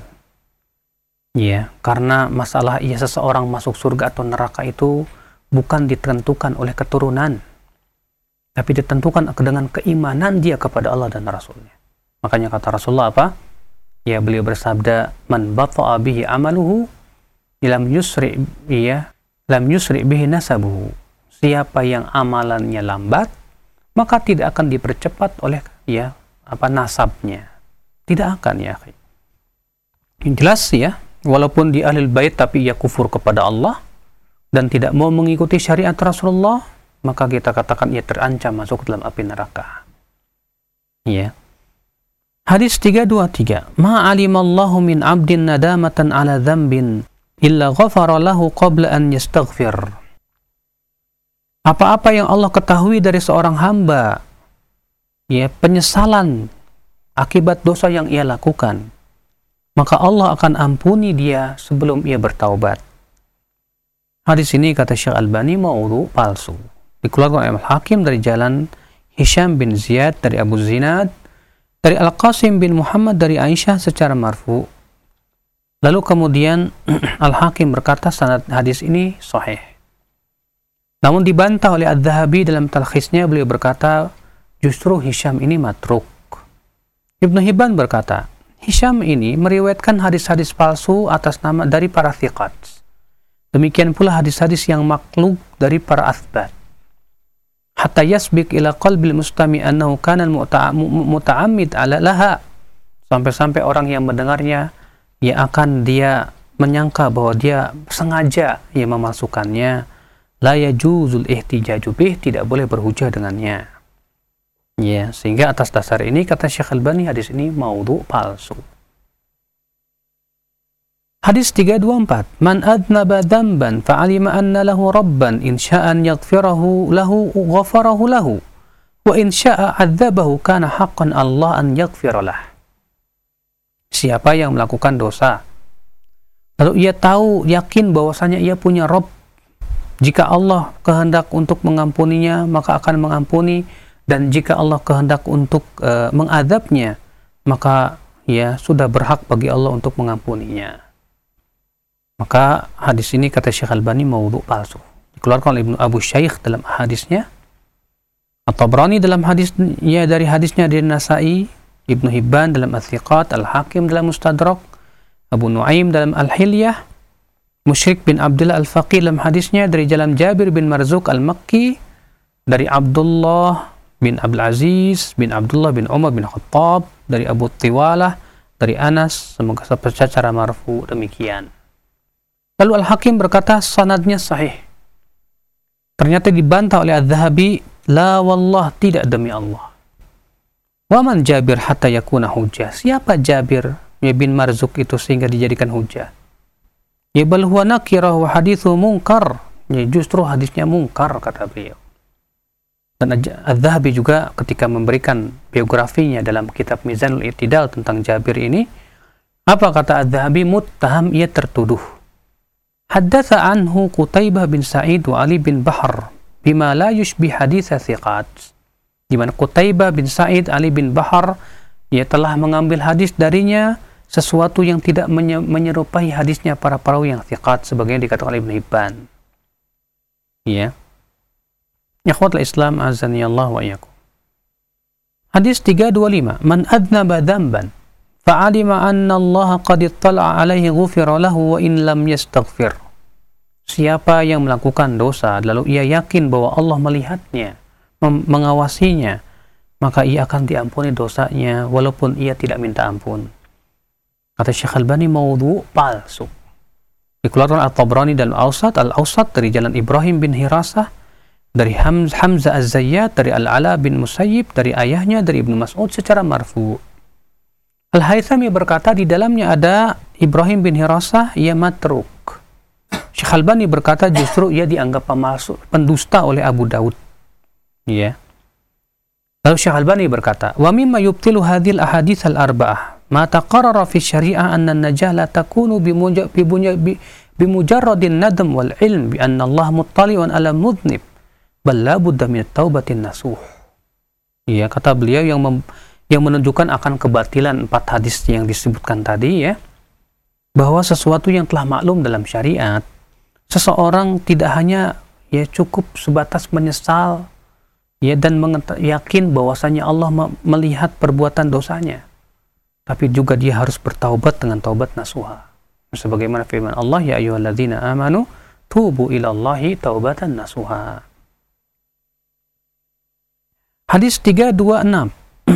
Ya, karena masalah ya seseorang masuk surga atau neraka itu bukan ditentukan oleh keturunan, tapi ditentukan dengan keimanan dia kepada Allah dan Rasulnya. Makanya kata Rasulullah apa? Ya, beliau bersabda, man bata'a bihi amaluhu lam yusri ya lam yusri bihi nasabuhu. Siapa yang amalannya lambat, maka tidak akan dipercepat oleh ya apa nasabnya. Tidak akan ya. Yang jelas ya, walaupun di Ahlul Bait tapi ia kufur kepada Allah dan tidak mau mengikuti syariat Rasulullah, maka kita katakan ia terancam masuk dalam api neraka. Ya. Hadis tiga dua tiga. Ma alimallahu min 'abdin nadamatan 'ala dzambin illa ghafara lahu qabla an yastaghfir. Apa-apa yang Allah ketahui dari seorang hamba, ya, penyesalan akibat dosa yang ia lakukan, maka Allah akan ampuni dia sebelum ia bertaubat. Hadis ini kata Syekh Albani maudhu, palsu. Dikeluarkan oleh Al-Hakim dari jalan Hisham bin Ziyad dari Abu Zinad, dari Al-Qasim bin Muhammad dari Aisyah secara marfu. Lalu kemudian Al-Hakim berkata sanad hadis ini sahih. Namun dibantah oleh Adz-Dzahabi dalam talkhisnya, beliau berkata justru Hisham ini matruk. Ibnu Hibban berkata, Hisham ini meriwayatkan hadis-hadis palsu atas nama dari para thiqat. Demikian pula hadis-hadis yang makluk dari para athbat. Hatta yasbiq ila qalbil mustami' annahu kana muta'ammid ala laha. Sampai-sampai orang yang mendengarnya ya akan dia menyangka bahwa dia sengaja ya memasukkannya. La yajuzul ihtijaju bih, tidak boleh berhujah dengannya. Ya, sehingga atas dasar ini kata Syekh Albani hadis ini maudhu, palsu. Hadis tiga dua empat. Man adnaba dzamban fa'alima anna lahu rabban in sya'an yaghfirahu lahu ghafarahu lahu wa in sya'a 'adzabahu kana haqqan Allah an yaghfira lah. Siapa yang melakukan dosa lalu ia tahu yakin bahwasanya ia punya Rabb, jika Allah kehendak untuk mengampuninya maka akan mengampuni, dan jika Allah kehendak untuk uh, mengadabnya maka ya sudah berhak bagi Allah untuk mengampuninya. Maka hadis ini kata Syekh Albani maudhu, palsu. Dikeluarkan oleh Ibnu Abu Syaikh dalam hadisnya, At-Tabrani dalam hadisnya dari hadisnya dari Nasai, Ibnu Hibban dalam Ats-Tsiqat, Al-Hakim dalam Mustadrak, Abu Nuaim dalam Al-Hilyah, Musyrik bin Abdullah Al-Faqih dalam hadisnya dari jalan Jabir bin Marzuq Al-Makki, dari Abdullah bin Abdul Aziz bin Abdullah bin Umar bin Khattab, dari Abu Tiwalah, dari Anas, semoga secara marfu demikian. Lalu Al-Hakim berkata sanadnya sahih. Ternyata dibantah oleh Adz-Dzahabi, la wallah, tidak demi Allah. Wa man Jabir hatta yakuna hujjah. Siapa Jabir ya bin Marzuq itu sehingga dijadikan hujjah? Ya bal huwa nakirah wa hadithu munkar. Ya justru hadisnya munkar kata beliau. Dan Adz-Dzahabi juga ketika memberikan biografinya dalam kitab Mizanul I'tidal tentang Jabir ini, apa kata Adz-Dzahabi? Muttaham, ia tertuduh. Haddatsa anhu Qutaibah bin Sa'id wa Ali bin Bahr bima la yushbih hadits thiqat. Di mana Qutaibah bin Sa'id, Ali bin Bahr ia telah mengambil hadis darinya sesuatu yang tidak menye menyerupai hadisnya para perawi yang thiqat sebagaimana dikatakan oleh Ibnu Hibban. Ya. Ikhwatul Islam azani Allah wa iyyakum. Hadis tiga dua lima, man adnaba dhanban fa'alima anna Allah qad ittala'a alaihi ghufira lahu wa in lam yastaghfir. Siapa yang melakukan dosa lalu ia yakin bahwa Allah melihatnya, mengawasinya, maka ia akan diampuni dosanya walaupun ia tidak minta ampun. Kata Syekh Albani, maudhu' palsu. Dikeluarkan At-Tabrani dalam Al-Awsat, Al-Awsat dari jalan Ibrahim bin Hirasah, dari Hamz, Hamzah Az-Zayyat, dari Al-Ala bin Musayyib, dari ayahnya, dari Ibnu Mas'ud secara marfu. Al-Haythami berkata di dalamnya ada Ibrahim bin Hirasah, ia matruk. Syekh Albani berkata justru ia dianggap pemalsu, pendusta oleh Abu Daud. Ya. Lalu Syekh Albani berkata, wa mimma yubtilu hadhil ahadits al-arba'ah ma taqarrara fi syari'ah anna an-najah la takunu bimujarradin nadm wal ilm bi anna Allah muttali'un ala mudhnib bal la budda min taubatin nasuh. Ya, kata beliau yang mem, yang menunjukkan akan kebatilan empat hadis yang disebutkan tadi, ya, bahwa sesuatu yang telah maklum dalam syariat, seseorang tidak hanya ya cukup sebatas menyesal ya dan yakin bahwasanya Allah melihat perbuatan dosanya, tapi juga dia harus bertaubat dengan taubat nasuha. Sebagaimana firman Allah, ya ayyuhalladzina amanu tubu ilallahi taubatan nasuha. Hadis tiga dua enam.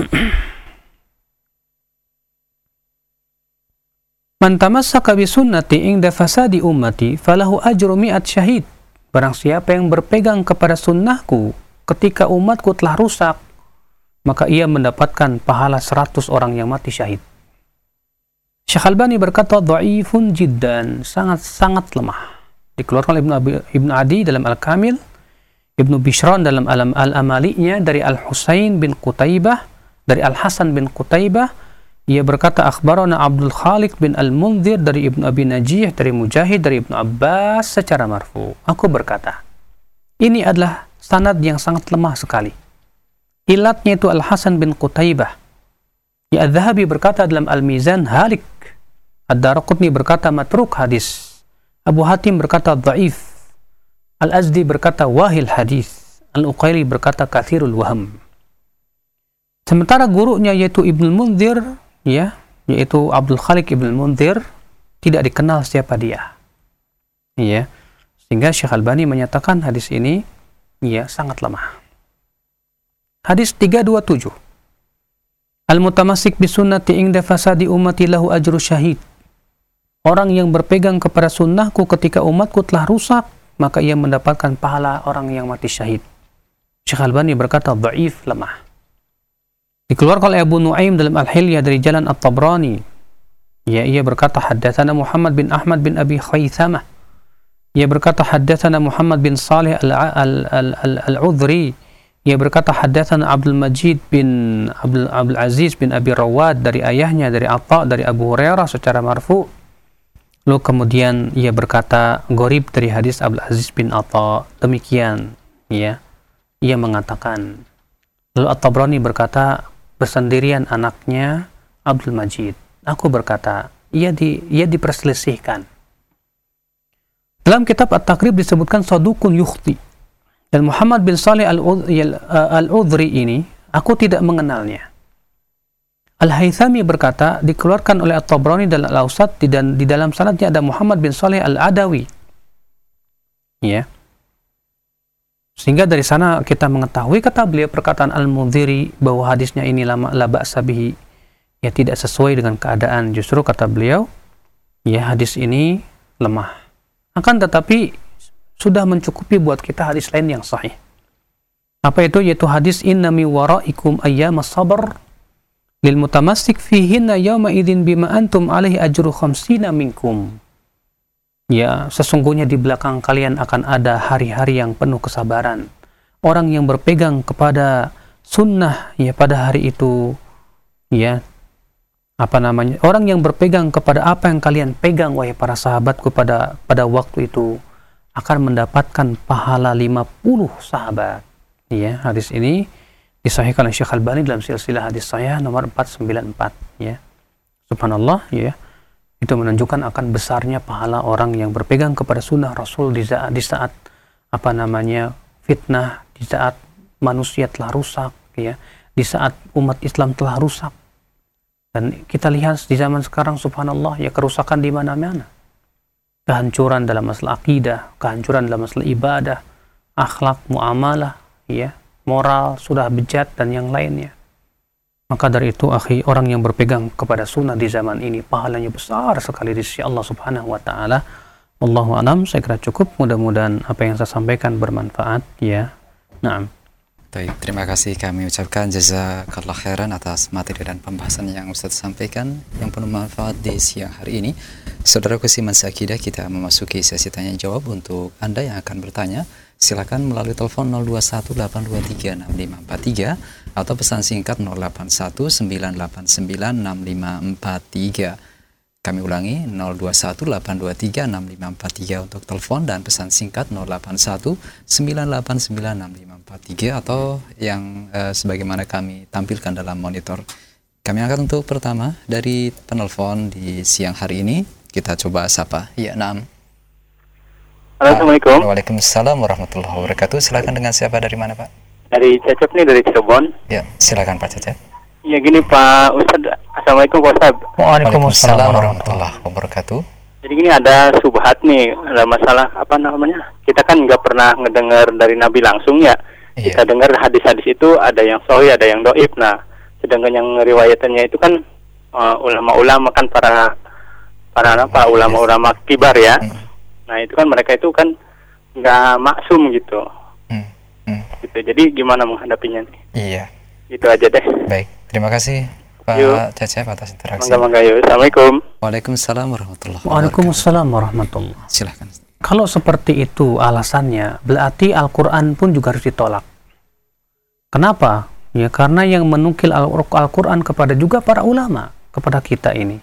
Man tamassaka bi sunnati inda fasadi ummati falahu ajru mi'at syahid. Barang siapa yang berpegang kepada sunnahku ketika umatku telah rusak, maka ia mendapatkan pahala seratus orang yang mati syahid. Syekh Albani berkata, dha'ifun jiddan, sangat-sangat lemah. Dikeluarkan oleh Ibnu, Abi, Ibnu Adi dalam Al-Kamil, Ibnu Bishran dalam Al-Amali'nya dari Al-Husain bin Qutaibah, dari Al-Hasan bin Qutaibah. Ia berkata, akhbarana Abdul Khaliq bin Al-Munzir dari Ibnu Abi Najih, dari Mujahid, dari Ibnu Abbas secara marfu. Aku berkata, ini adalah sanad yang sangat lemah sekali. Ilatnya itu Al-Hasan bin Qutaibah. Ya, Adz-Dzahabi berkata dalam Al-Mizan halik. Ad-Daraqutni berkata matruk hadis. Abu Hatim berkata dhaif. Al-Azdi berkata wahil hadis. Al-Uqaili berkata kathirul waham. Sementara gurunya yaitu Ibnu Munzir, ya, yaitu Abdul Khaliq Ibnu Munzir, tidak dikenal siapa dia. Ya. Sehingga Syekh Albani menyatakan hadis ini ya sangat lemah. Hadis tiga dua tujuh. Al-mutamassik bi sunnati inda fasadi ummati lahu ajru syahid. Orang yang berpegang kepada sunnahku ketika umatku telah rusak, maka ia mendapatkan pahala orang yang mati syahid. Syekh Albani berkata dhaif, lemah. Dikeluarkan oleh Abu Nuaim dalam Al-Hilyah dari jalan At-Tabrani. Ya, ia berkata haddatsana Muhammad bin Ahmad bin Abi Khaythamah. Ia berkata haddatsana Muhammad bin Salih Al-Udhri. Ia berkata haddatsana Abdul Majid bin Abdul, Abdul Aziz bin Abi Rawad dari ayahnya, dari Atha, dari Abu Hurairah secara marfu. Lalu kemudian ia berkata gharib dari hadis Abdul Aziz bin Atha. Demikian, ya. Ia mengatakan. Lalu At-Tabrani berkata bersendirian anaknya Abdul Majid. Aku berkata, ia di ia diperselisihkan. Dalam kitab At-Taqrib disebutkan sadukun yukhti. Dan Muhammad bin Salih Al-Udhri ini, aku tidak mengenalnya. Al-Haythami berkata, dikeluarkan oleh At-Tabrani dan Al-Awsat, dan di dalam sanadnya ada Muhammad bin Salih Al-Adawi. Ya. Sehingga dari sana kita mengetahui, kata beliau, perkataan Al-Munziri bahwa hadisnya ini lama la ba'sa bihi, ya tidak sesuai dengan keadaan. Justru kata beliau, ya hadis ini lemah. Akan tetapi sudah mencukupi buat kita hadis lain yang sahih. Apa itu? Yaitu hadis inna mi waraikum ayyamas sabr lil mutamassik fihinna yawma idzin bima antum alaihi ajru khamsina minkum. Ya, sesungguhnya di belakang kalian akan ada hari-hari yang penuh kesabaran. Orang yang berpegang kepada sunnah ya pada hari itu, ya, apa namanya? Orang yang berpegang kepada apa yang kalian pegang, wahai para sahabatku, pada pada waktu itu akan mendapatkan pahala lima puluh sahabat. Ya, hadis ini disahihkan oleh Syekh Albani dalam silsilah hadis sahih nomor empat ratus sembilan puluh empat, ya. Subhanallah, ya. Itu menunjukkan akan besarnya pahala orang yang berpegang kepada sunnah Rasul di saat, di saat apa namanya fitnah, di saat manusia telah rusak, ya, di saat umat Islam telah rusak. Dan kita lihat di zaman sekarang, subhanallah, ya, kerusakan di mana-mana. Kehancuran dalam masalah akidah, kehancuran dalam masalah ibadah, akhlak, muamalah, ya, moral sudah bejat dan yang lainnya. Maka dari itu, akhi, orang yang berpegang kepada sunnah di zaman ini pahalanya besar sekali di sisi Allah Subhanahu wa taala. Wallahu a'lam, saya kira cukup. Mudah-mudahan apa yang saya sampaikan bermanfaat, ya. Naam. Baik, terima kasih kami ucapkan jazakallah khairan atas materi dan pembahasan yang Ustaz sampaikan yang penuh manfaat di siang hari ini. Saudaraku Siman Seakidah, kita memasuki sesi tanya jawab. Untuk Anda yang akan bertanya, silakan melalui telepon nol dua satu delapan dua tiga enam lima empat tiga atau pesan singkat nol delapan satu sembilan delapan sembilan enam lima empat tiga. Kami ulangi, nol dua satu delapan dua tiga enam lima empat tiga untuk telepon, dan pesan singkat nol delapan satu sembilan delapan sembilan enam lima empat tiga atau yang eh, sebagaimana kami tampilkan dalam monitor. Kami angkat untuk pertama dari penelpon di siang hari ini. Kita coba sapa. Ya, Naam. Assalamualaikum. Waalaikumsalam warahmatullahi wabarakatuh. Silakan, dengan siapa, dari mana, Pak? Dari Cecep nih, dari Cirebon. Ya, silakan Pak Cecep. Ya gini Pak Ustadz, Assalamualaikum Pak Ustadz. Waalaikumsalam warahmatullahi wabarakatuh. Jadi gini, ada subhat nih, ada masalah apa namanya? Kita kan nggak pernah ngedengar dari Nabi langsung ya. Iya. Kita dengar hadis-hadis itu ada yang sahih, ada yang doib. Nah, sedangkan yang riwayatannya itu kan uh, ulama-ulama kan para para apa? Ulama-ulama kibar ya. Hmm. Nah itu kan mereka itu kan nggak maksum gitu. Hmm. Hmm. Gitu. Jadi gimana menghadapinya nih? Iya. Itu aja deh. Baik, terima kasih Pak yuk. Cecep atas interaksi. Mangga-mangga yuk. Assalamualaikum. Waalaikumsalam warahmatullahi wabarakatuh. Waalaikumsalam warahmatullahi. Silahkan. Kalau seperti itu alasannya, berarti Al-Quran pun juga harus ditolak. Kenapa? Ya karena yang menukil Al-Quran kepada juga para ulama, kepada kita ini.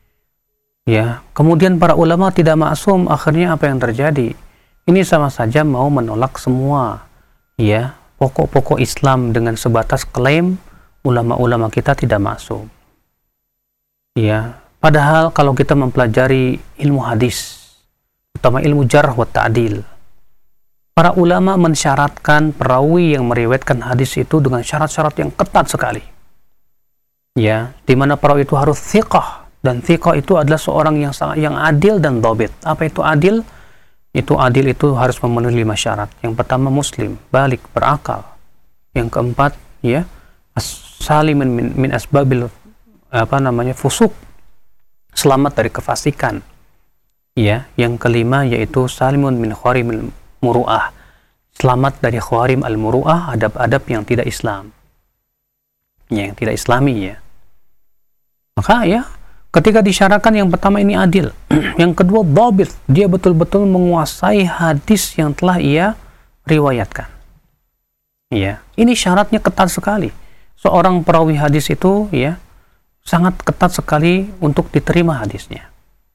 Ya, kemudian para ulama tidak maksum, akhirnya apa yang terjadi? Ini sama saja mau menolak semua, ya, pokok-pokok Islam dengan sebatas klaim ulama-ulama kita tidak maksum. Ya, padahal kalau kita mempelajari ilmu hadis, terutama ilmu jarh wa ta'dil, para ulama mensyaratkan perawi yang meriwayatkan hadis itu dengan syarat-syarat yang ketat sekali. Ya, di mana perawi itu harus thiqah, dan thiqah itu adalah seorang yang sangat yang adil dan dhabit. Apa itu adil? Itu adil itu harus memenuhi lima syarat. Yang pertama muslim, balik, berakal. Yang keempat, ya, salimin min, min asbabil apa namanya fusuk, selamat dari kefasikan. Ya, yang kelima yaitu salimun min khawarimil muru'ah, selamat dari khawarim al-muru'ah, adab-adab yang tidak Islam, ya, yang tidak Islami, ya. Maka ya, ketika disyaratkan yang pertama ini adil, yang kedua dhabit, dia betul-betul menguasai hadis yang telah ia riwayatkan. Ya, ini syaratnya ketat sekali. Seorang perawi hadis itu, ya, sangat ketat sekali untuk diterima hadisnya.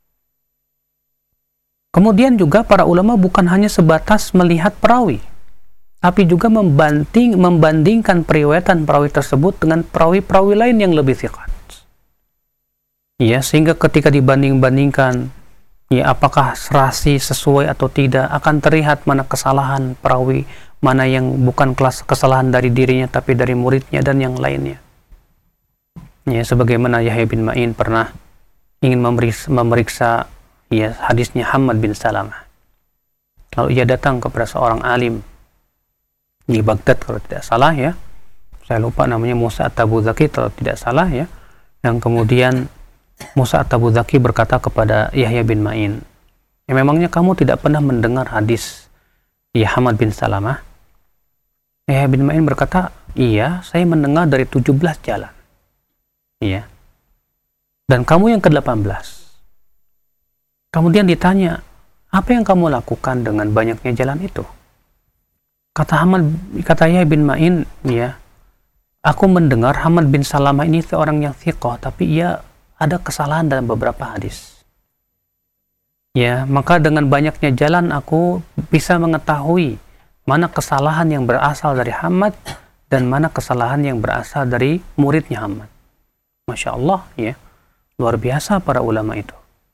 Kemudian juga para ulama bukan hanya sebatas melihat perawi, tapi juga membanding, membandingkan periwayatan perawi tersebut dengan perawi-perawi lain yang lebih thiqat. Ya, sehingga ketika dibanding-bandingkan, ya, apakah serasi sesuai atau tidak, akan terlihat mana kesalahan perawi, mana yang bukan kelas kesalahan dari dirinya tapi dari muridnya dan yang lainnya. Ya, sebagaimana Yahya bin Ma'in pernah ingin memeriksa, memeriksa ya, hadisnya Hammad bin Salamah. Lalu ia datang kepada seorang alim di Baghdad kalau tidak salah, ya. Saya lupa namanya, Musa At-Tabuzaki kalau tidak salah, ya. Yang kemudian Musa At-Tabuzaki berkata kepada Yahya bin Ma'in, ya, memangnya kamu tidak pernah mendengar hadis ya Hammad bin Salamah? Yahya bin Ma'in berkata, iya, saya mendengar dari tujuh belas jalan. Iya. Dan kamu yang ke delapan belas. Kemudian ditanya, apa yang kamu lakukan dengan banyaknya jalan itu? Kata Hamad, kata Yahya bin Ma'in, ya, aku mendengar Hammad bin Salamah ini seorang yang thiqah, tapi ia ada kesalahan dalam beberapa hadis. Ya, maka dengan banyaknya jalan aku bisa mengetahui mana kesalahan yang berasal dari Hammad dan mana kesalahan yang berasal dari muridnya Hammad. Masya Allah, ya. Luar biasa para ulama itu.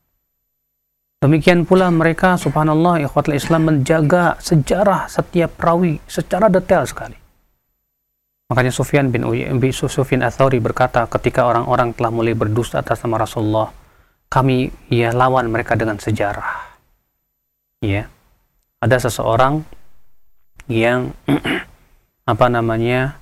Demikian pula mereka, subhanallah, ikhwatul Islam, menjaga sejarah setiap perawi secara detail sekali. Makanya Sufyan bin Uyainah, Sufyan Ats-Tsauri berkata, ketika orang-orang telah mulai berdusta atas nama Rasulullah, kami ya lawan mereka dengan sejarah. Ya, ada seseorang yang apa namanya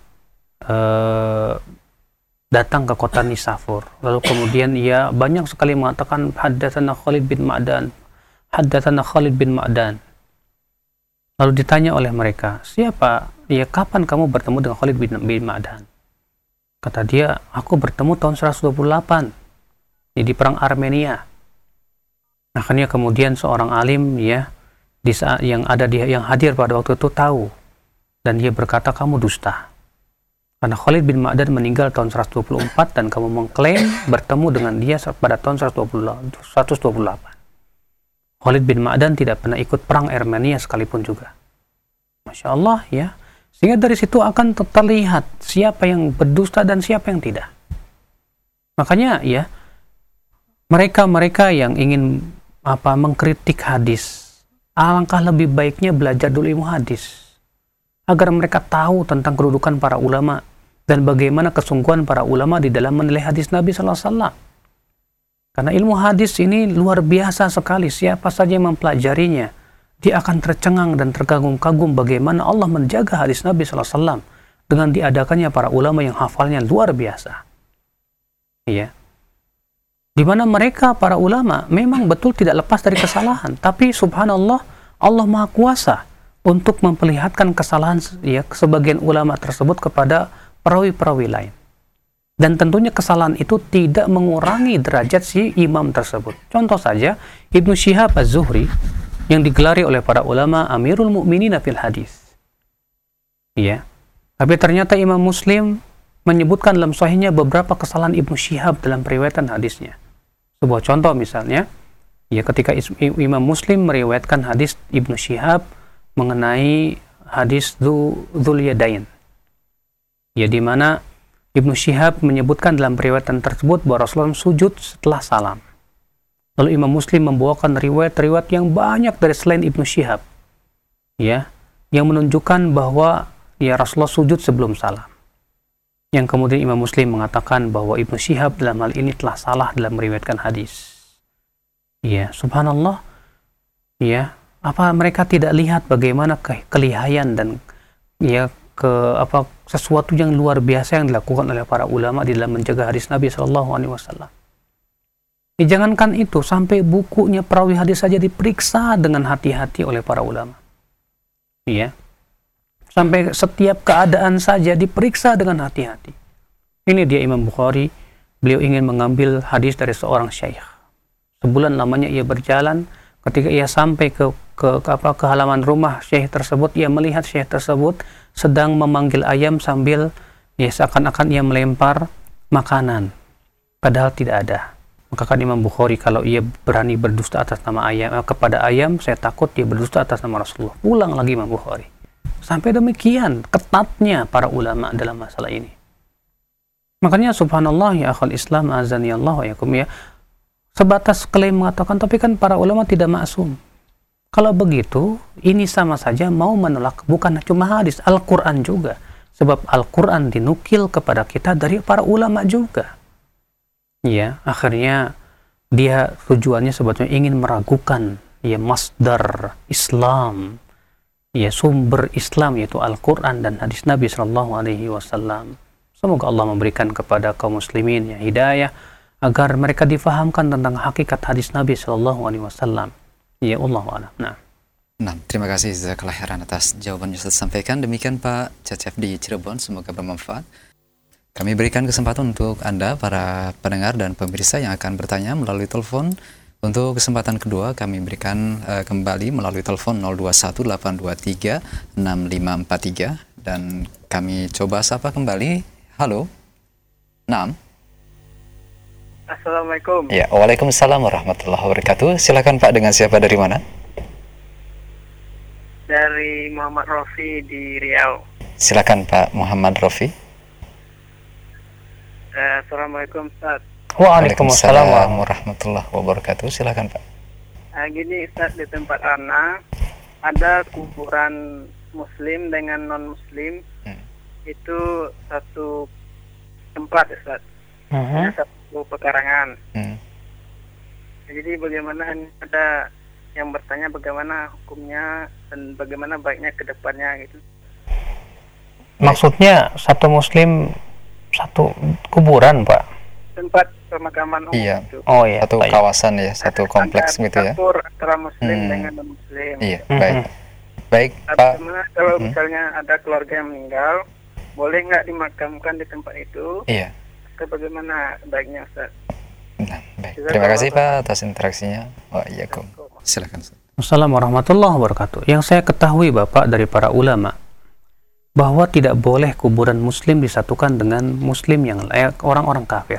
uh, datang ke kota Nisapur, lalu kemudian ia banyak sekali mengatakan haddatsana Khalid bin Ma'dan, haddatsana Khalid bin Ma'dan. Lalu ditanya oleh mereka, siapa? Ya, kapan kamu bertemu dengan Khalid bin, bin Ma'dan? Kata dia, aku bertemu tahun seratus dua puluh delapan di perang Armenia. Akhirnya kemudian seorang alim ya di saat yang ada di yang hadir pada waktu itu tahu, dan dia berkata, kamu dusta. Karena Khalid bin Ma'dan meninggal tahun seratus dua puluh empat dan kamu mengklaim bertemu dengan dia pada tahun seratus dua puluh delapan. Khalid bin Ma'dan tidak pernah ikut perang Armenia sekalipun juga. Masya Allah ya. Sehingga dari situ akan terlihat siapa yang berdusta dan siapa yang tidak. Makanya ya, mereka-mereka yang ingin apa mengkritik hadis, alangkah lebih baiknya belajar dulu ilmu hadis. Agar mereka tahu tentang kedudukan para ulama dan bagaimana kesungguhan para ulama di dalam menilai hadis Nabi sallallahu alaihi wasallam. Karena ilmu hadis ini luar biasa sekali. Siapa saja yang mempelajarinya, dia akan tercengang dan terkagum-kagum bagaimana Allah menjaga hadis Nabi sallallahu alaihi wasallam dengan diadakannya para ulama yang hafalnya luar biasa. Iya. Di mana mereka para ulama memang betul tidak lepas dari kesalahan, tapi subhanallah Allah Maha Kuasa untuk memperlihatkan kesalahan ya sebagian ulama tersebut kepada perawi-perawi lain. Dan tentunya kesalahan itu tidak mengurangi derajat si imam tersebut. Contoh saja Ibnu Syihab Az-Zuhri yang digelari oleh para ulama Amirul Mukminin fil hadis. Iya. Tapi ternyata Imam Muslim menyebutkan dalam sahihnya beberapa kesalahan Ibnu Syihab dalam periwayatan hadisnya. Sebuah contoh misalnya, ya ketika Imam Muslim meriwayatkan hadis Ibnu Syihab mengenai hadis Dzul Yadain. Ya, di mana Ibnu Syihab menyebutkan dalam periwayatan tersebut bahwa Rasulullah sujud setelah salam. Lalu Imam Muslim membawakan riwayat-riwayat yang banyak dari selain Ibnu Syihab, ya, yang menunjukkan bahwa ya Rasulullah sujud sebelum salam. Yang kemudian Imam Muslim mengatakan bahwa Ibnu Syihab dalam hal ini telah salah dalam meriwayatkan hadis. Ya, subhanallah. Ya, apa mereka tidak lihat bagaimana ke kelihayan dan ya ke apa sesuatu yang luar biasa yang dilakukan oleh para ulama di dalam menjaga hadis Nabi Shallallahu Alaihi Wasallam. Eh, jangankan itu, sampai bukunya perawi hadis saja diperiksa dengan hati-hati oleh para ulama. Iya, sampai setiap keadaan saja diperiksa dengan hati-hati. Ini dia Imam Bukhari, beliau ingin mengambil hadis dari seorang syekh. Sebulan lamanya ia berjalan. Ketika ia sampai ke ke, ke apa ke halaman rumah syekh tersebut, ia melihat syekh tersebut sedang memanggil ayam sambil ya seakan-akan ia melempar makanan, padahal tidak ada. Maka kan Imam Bukhari, kalau ia berani berdusta atas nama ayam eh, kepada ayam, saya takut dia berdusta atas nama Rasulullah. Pulang lagi Imam Bukhari. Sampai demikian ketatnya para ulama dalam masalah ini. Makanya subhanallah ya akhul Islam azani Allah wa yakum ya. Sebatas klaim mengatakan, tapi kan para ulama tidak maksum. Kalau begitu, ini sama saja mau menolak bukan cuma hadis, Al-Quran juga. Sebab Al-Quran dinukil kepada kita dari para ulama juga. Ya, akhirnya dia tujuannya sebetulnya ingin meragukan ya masdar Islam, ya sumber Islam, yaitu Al-Quran dan hadis Nabi Sallallahu Alaihi Wasallam. Semoga Allah memberikan kepada kaum muslimin ya hidayah, agar mereka difahamkan tentang hakikat hadis Nabi Sallallahu Alaihi Wasallam. Ya Allah a'lam. Nah. Nah, terima kasih jazakallah khairan atas jawaban yang sudah sampaikan. Demikian Pak Cecep di Cirebon, semoga bermanfaat. Kami berikan kesempatan untuk Anda para pendengar dan pemirsa yang akan bertanya melalui telepon. Untuk kesempatan kedua kami berikan uh, kembali melalui telepon nol dua satu delapan dua tiga enam lima empat tiga dan kami coba sapa kembali. Halo. Naam. Assalamualaikum. Ya, waalaikumsalam warahmatullahi wabarakatuh. Silakan Pak, dengan siapa, dari mana? Dari Muhammad Rofi di Riau. Silakan Pak Muhammad Rofi. Uh, Assalamualaikum Ustaz. Waalaikumsalam warahmatullahi wabarakatuh. Silakan Pak. Nah, gini Ustaz, di tempat Ana ada kuburan Muslim dengan non Muslim, hmm. itu satu tempat Ustaz, uh-huh. satu pekarangan. Hmm. Jadi bagaimana, ada yang bertanya bagaimana hukumnya dan bagaimana baiknya ke depannya gitu. Maksudnya satu Muslim satu kuburan Pak? Tempat pemakaman umum. Iya. Itu. Oh iya. Satu baik. Kawasan ya, satu kompleks gitu ya. Antara Muslim hmm. dengan non Muslim. Iya, baik. Hmm. Baik, Pak. Bagaimana kalau hmm. misalnya ada keluarga yang meninggal, boleh nggak dimakamkan di tempat itu? Iya. Atau bagaimana baiknya, Ustaz? Nah, baik. Terima kasih Pak atas interaksinya. Waalaikumsalam. Silakan. Assalamualaikum warahmatullahi wabarakatuh. Yang saya ketahui Bapak dari para ulama, bahwa tidak boleh kuburan Muslim disatukan dengan Muslim yang layak, orang-orang kafir.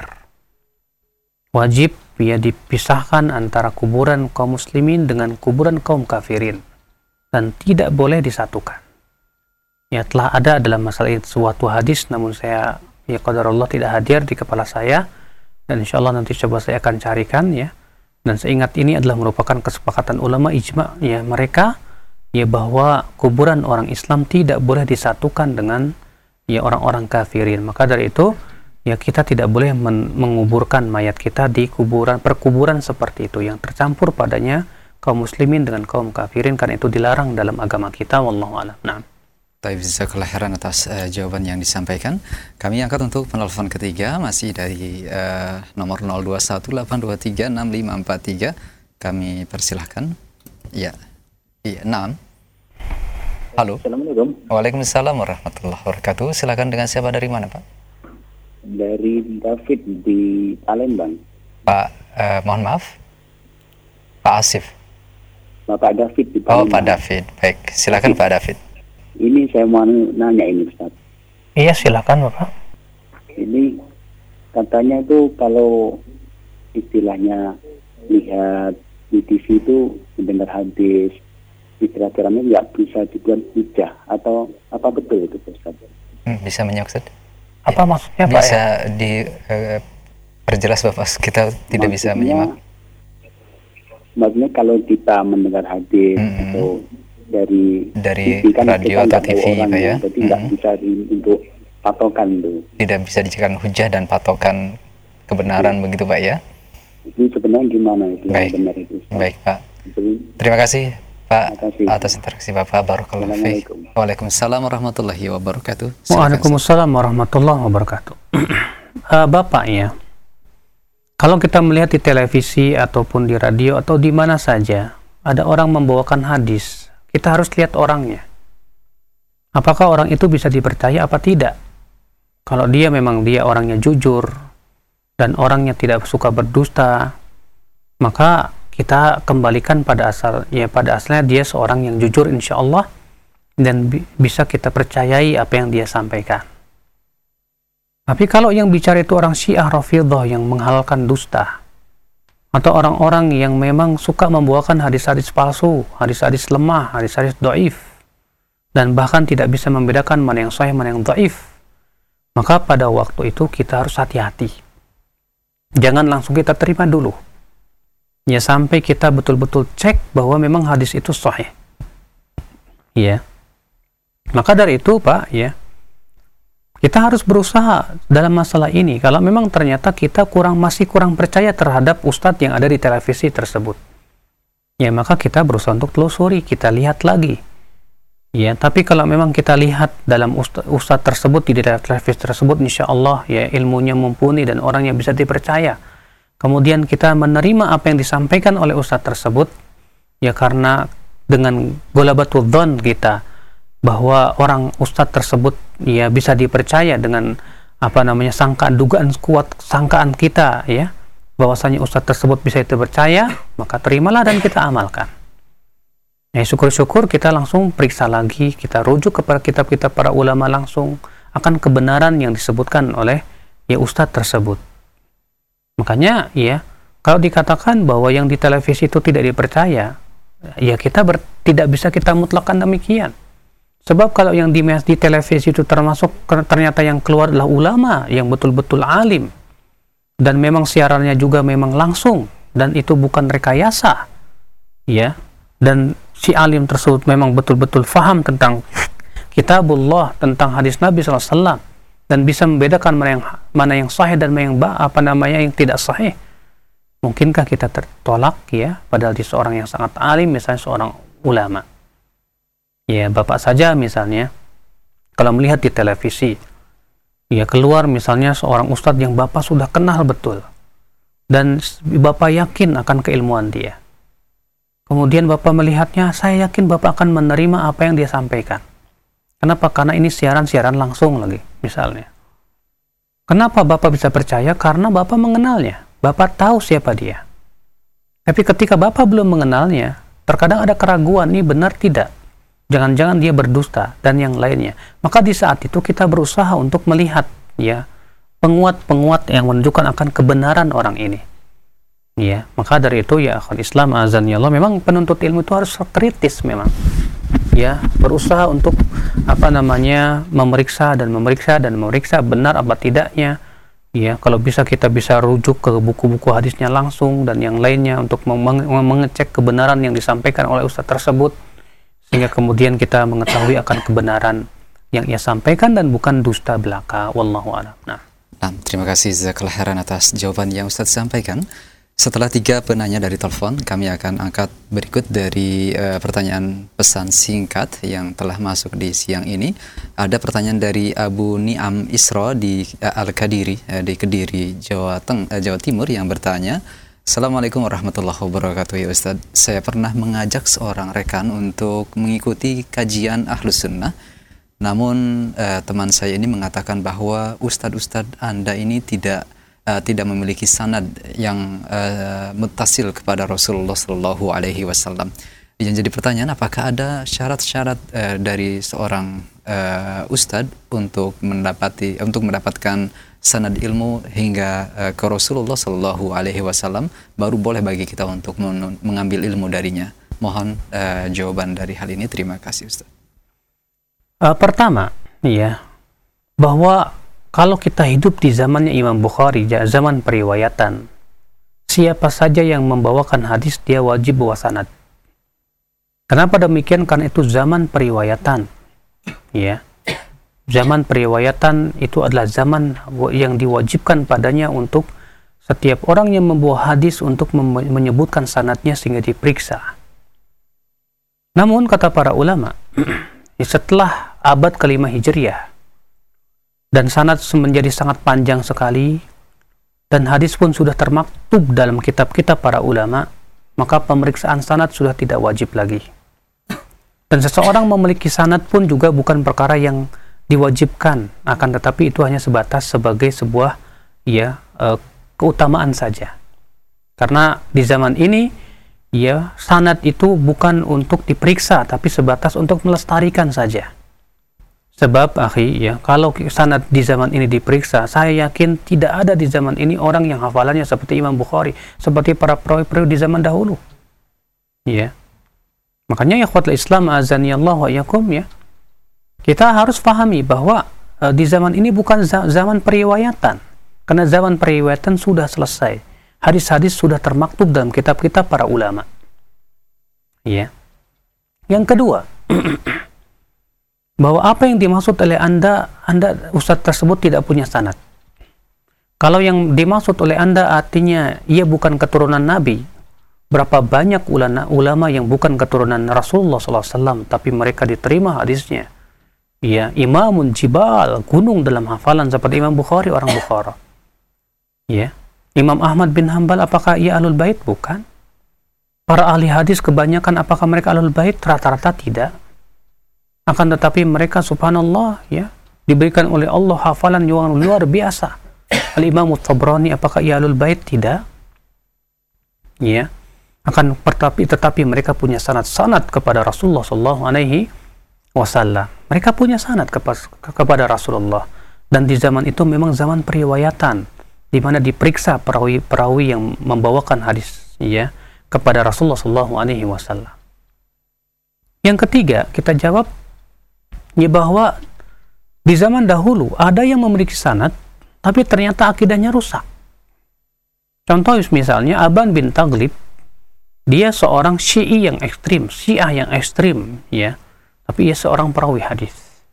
Wajib ya dipisahkan antara kuburan kaum muslimin dengan kuburan kaum kafirin, dan tidak boleh disatukan. Ya, telah ada dalam masalah itu suatu hadis, namun saya ya qadarullah tidak hadir di kepala saya, dan insyaallah nanti coba saya akan carikan ya. Dan saya ingat ini adalah merupakan kesepakatan ulama ijma ya mereka ya bahwa kuburan orang Islam tidak boleh disatukan dengan ya orang-orang kafirin. Maka dari itu ya kita tidak boleh men- menguburkan mayat kita di kuburan perkuburan seperti itu yang tercampur padanya kaum muslimin dengan kaum kafirin, karena itu dilarang dalam agama kita. Wallahu a'lam. Nah. Baik, jazakallahu khairan atas uh, jawaban yang disampaikan. Kami angkat untuk penelpon ketiga masih dari uh, nomor nol dua satu delapan dua tiga enam lima empat tiga. Kami persilahkan. Ya. Iya, enam. Halo. Assalamualaikum. Waalaikumsalam warahmatullahi wabarakatuh. Silakan, dengan siapa, dari mana Pak? Dari David di Palembang. Pak, uh, mohon maaf. Pak Asif. Bapak David di Oh, Palembang. Pak David. Baik, silakan David. Pak David. Ini saya mau nanya ini Ustaz. Iya, silakan Bapak. Ini katanya itu kalau istilahnya lihat di T V itu mendengar hadis, kira-kiranya nggak bisa dibuat hujah, atau apa betul itu Ustaz? Hmm, bisa menyoksud? Apa ya, maksudnya Pak? Bisa ya? diperjelas uh, Bapak, kita tidak maksudnya, bisa menyimak. Maksudnya kalau kita mendengar hadis mm-hmm. atau dari dari T V, kan radio atau T V Pak ya, jadi nggak mm-hmm. bisa di, untuk patokan itu. Tidak bisa dijadikan hujah dan patokan kebenaran, hmm. begitu Pak ya? Itu sebenarnya gimana itu? Baik, benar itu, baik Pak. Jadi, terima kasih Pak atas interaksi Bapak. Barakallahu fiik. Waalaikumsalam warahmatullahi wabarakatuh. Waalaikumsalam warahmatullahi wabarakatuh. uh, Bapak ya, kalau kita melihat di televisi ataupun di radio atau di mana saja ada orang membawakan hadis, kita harus lihat orangnya. Apakah orang itu bisa dipercaya apa tidak? Kalau dia memang dia orangnya jujur dan orangnya tidak suka berdusta, maka kita kembalikan pada asal ya pada asalnya dia seorang yang jujur insya Allah, dan bi- bisa kita percayai apa yang dia sampaikan. Tapi kalau yang bicara itu orang Syiah Rafidhah yang menghalalkan dusta, atau orang-orang yang memang suka membawakan hadis-hadis palsu, hadis-hadis lemah, hadis-hadis dhaif, dan bahkan tidak bisa membedakan mana yang sahih mana yang dhaif, maka pada waktu itu kita harus hati-hati. Jangan langsung kita terima dulu. Ya, sampai kita betul-betul cek bahwa memang hadis itu sahih. Ya. Maka dari itu, Pak, ya, kita harus berusaha dalam masalah ini. Kalau memang ternyata kita kurang masih kurang percaya terhadap ustadz yang ada di televisi tersebut, ya maka kita berusaha untuk telusuri, kita lihat lagi. Ya, tapi kalau memang kita lihat dalam ustadz, ustadz tersebut di televisi tersebut, insya Allah ya ilmunya mumpuni dan orangnya bisa dipercaya. Kemudian kita menerima apa yang disampaikan oleh ustadz tersebut, ya karena dengan golabatul dzan kita bahwa orang ustadz tersebut ya bisa dipercaya dengan apa namanya sangkaan dugaan kuat sangkaan kita ya bahwasanya ustadz tersebut bisa dipercaya, maka terimalah dan kita amalkan. Ya, syukur-syukur kita langsung periksa lagi, kita rujuk kepada kitab-kitab para ulama langsung akan kebenaran yang disebutkan oleh ya ustadz tersebut. Makanya ya kalau dikatakan bahwa yang di televisi itu tidak dipercaya, ya kita ber, tidak bisa kita mutlakkan demikian. Sebab kalau yang di, di televisi itu termasuk ternyata yang keluar adalah ulama yang betul-betul alim, dan memang siarannya juga memang langsung dan itu bukan rekayasa, ya, dan si alim tersebut memang betul-betul faham tentang kitabullah, tentang hadis Nabi shallallahu alaihi wasallam, dan bisa membedakan mana yang mana yang sahih dan mana yang apa namanya yang tidak sahih, mungkinkah kita tertolak, ya, padahal di seorang yang sangat alim, misalnya seorang ulama. Ya, bapak saja misalnya kalau melihat di televisi, ya, keluar misalnya seorang ustadz yang bapak sudah kenal betul dan bapak yakin akan keilmuan dia, kemudian bapak melihatnya, saya yakin bapak akan menerima apa yang dia sampaikan. Kenapa? Karena ini siaran-siaran langsung lagi misalnya. Kenapa bapak bisa percaya? Karena bapak mengenalnya, bapak tahu siapa dia. Tapi ketika bapak belum mengenalnya, terkadang ada keraguan, ini benar tidak, jangan-jangan dia berdusta dan yang lainnya. Maka di saat itu kita berusaha untuk melihat, ya, penguat-penguat yang menunjukkan akan kebenaran orang ini. Ya, maka dari itu, ya akhwat Islam azan ya Allah, memang penuntut ilmu itu harus kritis memang. Ya, berusaha untuk apa namanya memeriksa dan memeriksa dan memeriksa benar apa tidaknya. Ya, kalau bisa kita bisa rujuk ke buku-buku hadisnya langsung dan yang lainnya untuk mengecek kebenaran yang disampaikan oleh ustadz tersebut, sehingga kemudian kita mengetahui akan kebenaran yang ia sampaikan dan bukan dusta belaka. Wallahu a'lam. Nah, nah terima kasih jazakallahu khairan atas jawaban yang Ustaz sampaikan. Setelah tiga penanya dari telepon, kami akan angkat berikut dari uh, pertanyaan pesan singkat yang telah masuk di siang ini. Ada pertanyaan dari Abu Ni'am Isra di uh, Al-Kadiri, uh, di Kediri, Jawa Teng, uh, Jawa Timur, yang bertanya, Assalamualaikum warahmatullahi wabarakatuh ya Ustaz. Saya pernah mengajak seorang rekan untuk mengikuti kajian Ahlus Sunnah. Namun uh, teman saya ini mengatakan bahwa Ustadz-Ustadz Anda ini tidak Uh, tidak memiliki sanad yang uh, muttasil kepada Rasulullah Shallallahu Alaihi Wasallam. Yang jadi pertanyaan, apakah ada syarat-syarat uh, dari seorang uh, ustadz untuk mendapati untuk mendapatkan sanad ilmu hingga uh, ke Rasulullah Shallallahu Alaihi Wasallam baru boleh bagi kita untuk men- mengambil ilmu darinya? Mohon uh, jawaban dari hal ini. Terima kasih Ustaz. Uh, pertama, ya, bahwa kalau kita hidup di zamannya Imam Bukhari, zaman periwayatan, siapa saja yang membawakan hadis dia wajib bawa sanad. Kenapa demikian? Karena itu zaman periwayatan. Ya. Zaman periwayatan itu adalah zaman yang diwajibkan padanya untuk setiap orang yang membawa hadis untuk mem- menyebutkan sanadnya sehingga diperiksa. Namun kata para ulama, setelah abad kelima Hijriah, dan sanad menjadi sangat panjang sekali, dan hadis pun sudah termaktub dalam kitab-kitab para ulama, maka pemeriksaan sanad sudah tidak wajib lagi. Dan seseorang memiliki sanad pun juga bukan perkara yang diwajibkan, akan tetapi itu hanya sebatas sebagai sebuah, ya, e, keutamaan saja. Karena di zaman ini, ya, sanad itu bukan untuk diperiksa, tapi sebatas untuk melestarikan saja. Sebab, akhi, ya, kalau sanad di zaman ini diperiksa, saya yakin tidak ada di zaman ini orang yang hafalannya seperti Imam Bukhari, seperti para perawi-perawi di zaman dahulu. Ya. Makanya ya ikhwatul Islam azanillah wa iyyakum, ya. Kita harus pahami bahwa uh, di zaman ini bukan za- zaman periwayatan. Karena zaman periwayatan sudah selesai. Hadis-hadis sudah termaktub dalam kitab-kitab para ulama. Ya. Yang kedua, bahwa apa yang dimaksud oleh Anda, Anda ustadz tersebut tidak punya sanad. Kalau yang dimaksud oleh Anda artinya ia bukan keturunan Nabi, berapa banyak ulama, ulama yang bukan keturunan Rasulullah shallallahu alaihi wasallam, tapi mereka diterima hadisnya. Ya, imamun jibal, gunung dalam hafalan seperti Imam Bukhari, orang Bukhara. Ya, Imam Ahmad bin Hanbal, apakah ia ahlul bait? Bukan. Para ahli hadis kebanyakan apakah mereka ahlul bait? Rata-rata tidak. Akan tetapi mereka subhanallah, ya, diberikan oleh Allah hafalan yang luar biasa. Al-Imam Tabrani, apakah ia ahlul bait? Tidak. Ya. Akan tetapi tetapi mereka punya sanad-sanad kepada Rasulullah sallallahu alaihi wasallam. Mereka punya sanad kepas, ke, kepada Rasulullah. Dan di zaman itu memang zaman periwayatan, di mana diperiksa perawi-perawi yang membawakan hadis, ya, kepada Rasulullah sallallahu alaihi wasallam. Yang ketiga, kita jawab, ya, bahwa di zaman dahulu ada yang memiliki sanad tapi ternyata akidahnya rusak. Contoh misalnya Aban bin Taghlib, dia seorang Syi'i yang ekstrim, Syiah yang ekstrim, ya. Tapi ia seorang perawi hadis.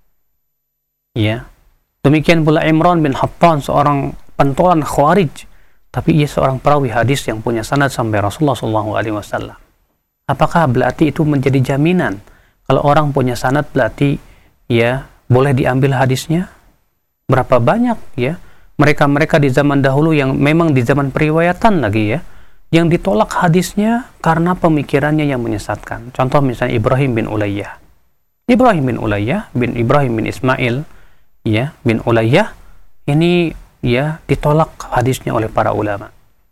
Ya. Demikian pula Imran bin Hattan, seorang pentolan Khawarij, tapi ia seorang perawi hadis yang punya sanad sampai Rasulullah shallallahu alaihi wasallam. Apakah berarti itu menjadi jaminan kalau orang punya sanad berarti ya boleh diambil hadisnya? Berapa banyak ya mereka-mereka di zaman dahulu yang memang di zaman periwayatan lagi ya, yang ditolak hadisnya karena pemikirannya yang menyesatkan. Contoh misalnya Ibrahim bin Ulayyah. Ibrahim bin Ulayyah bin Ibrahim bin Ismail ya bin Ulayyah ini ya ditolak hadisnya oleh para ulama.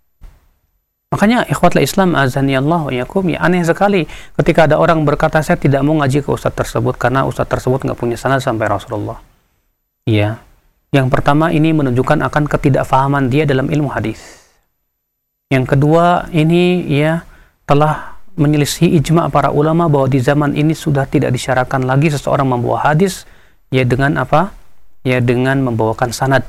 Makanya ikhwatul Islam azanillahu wa iyyakum, ya aneh sekali ketika ada orang berkata saya tidak mau ngaji ke ustaz tersebut karena ustaz tersebut nggak punya sanad sampai Rasulullah. Ya. Yang pertama ini menunjukkan akan ketidakfahaman dia dalam ilmu hadis. Yang kedua ini ya telah menyelisih ijma' para ulama bahwa di zaman ini sudah tidak disyaratkan lagi seseorang membawa hadis ya dengan apa? Ya dengan membawakan sanad.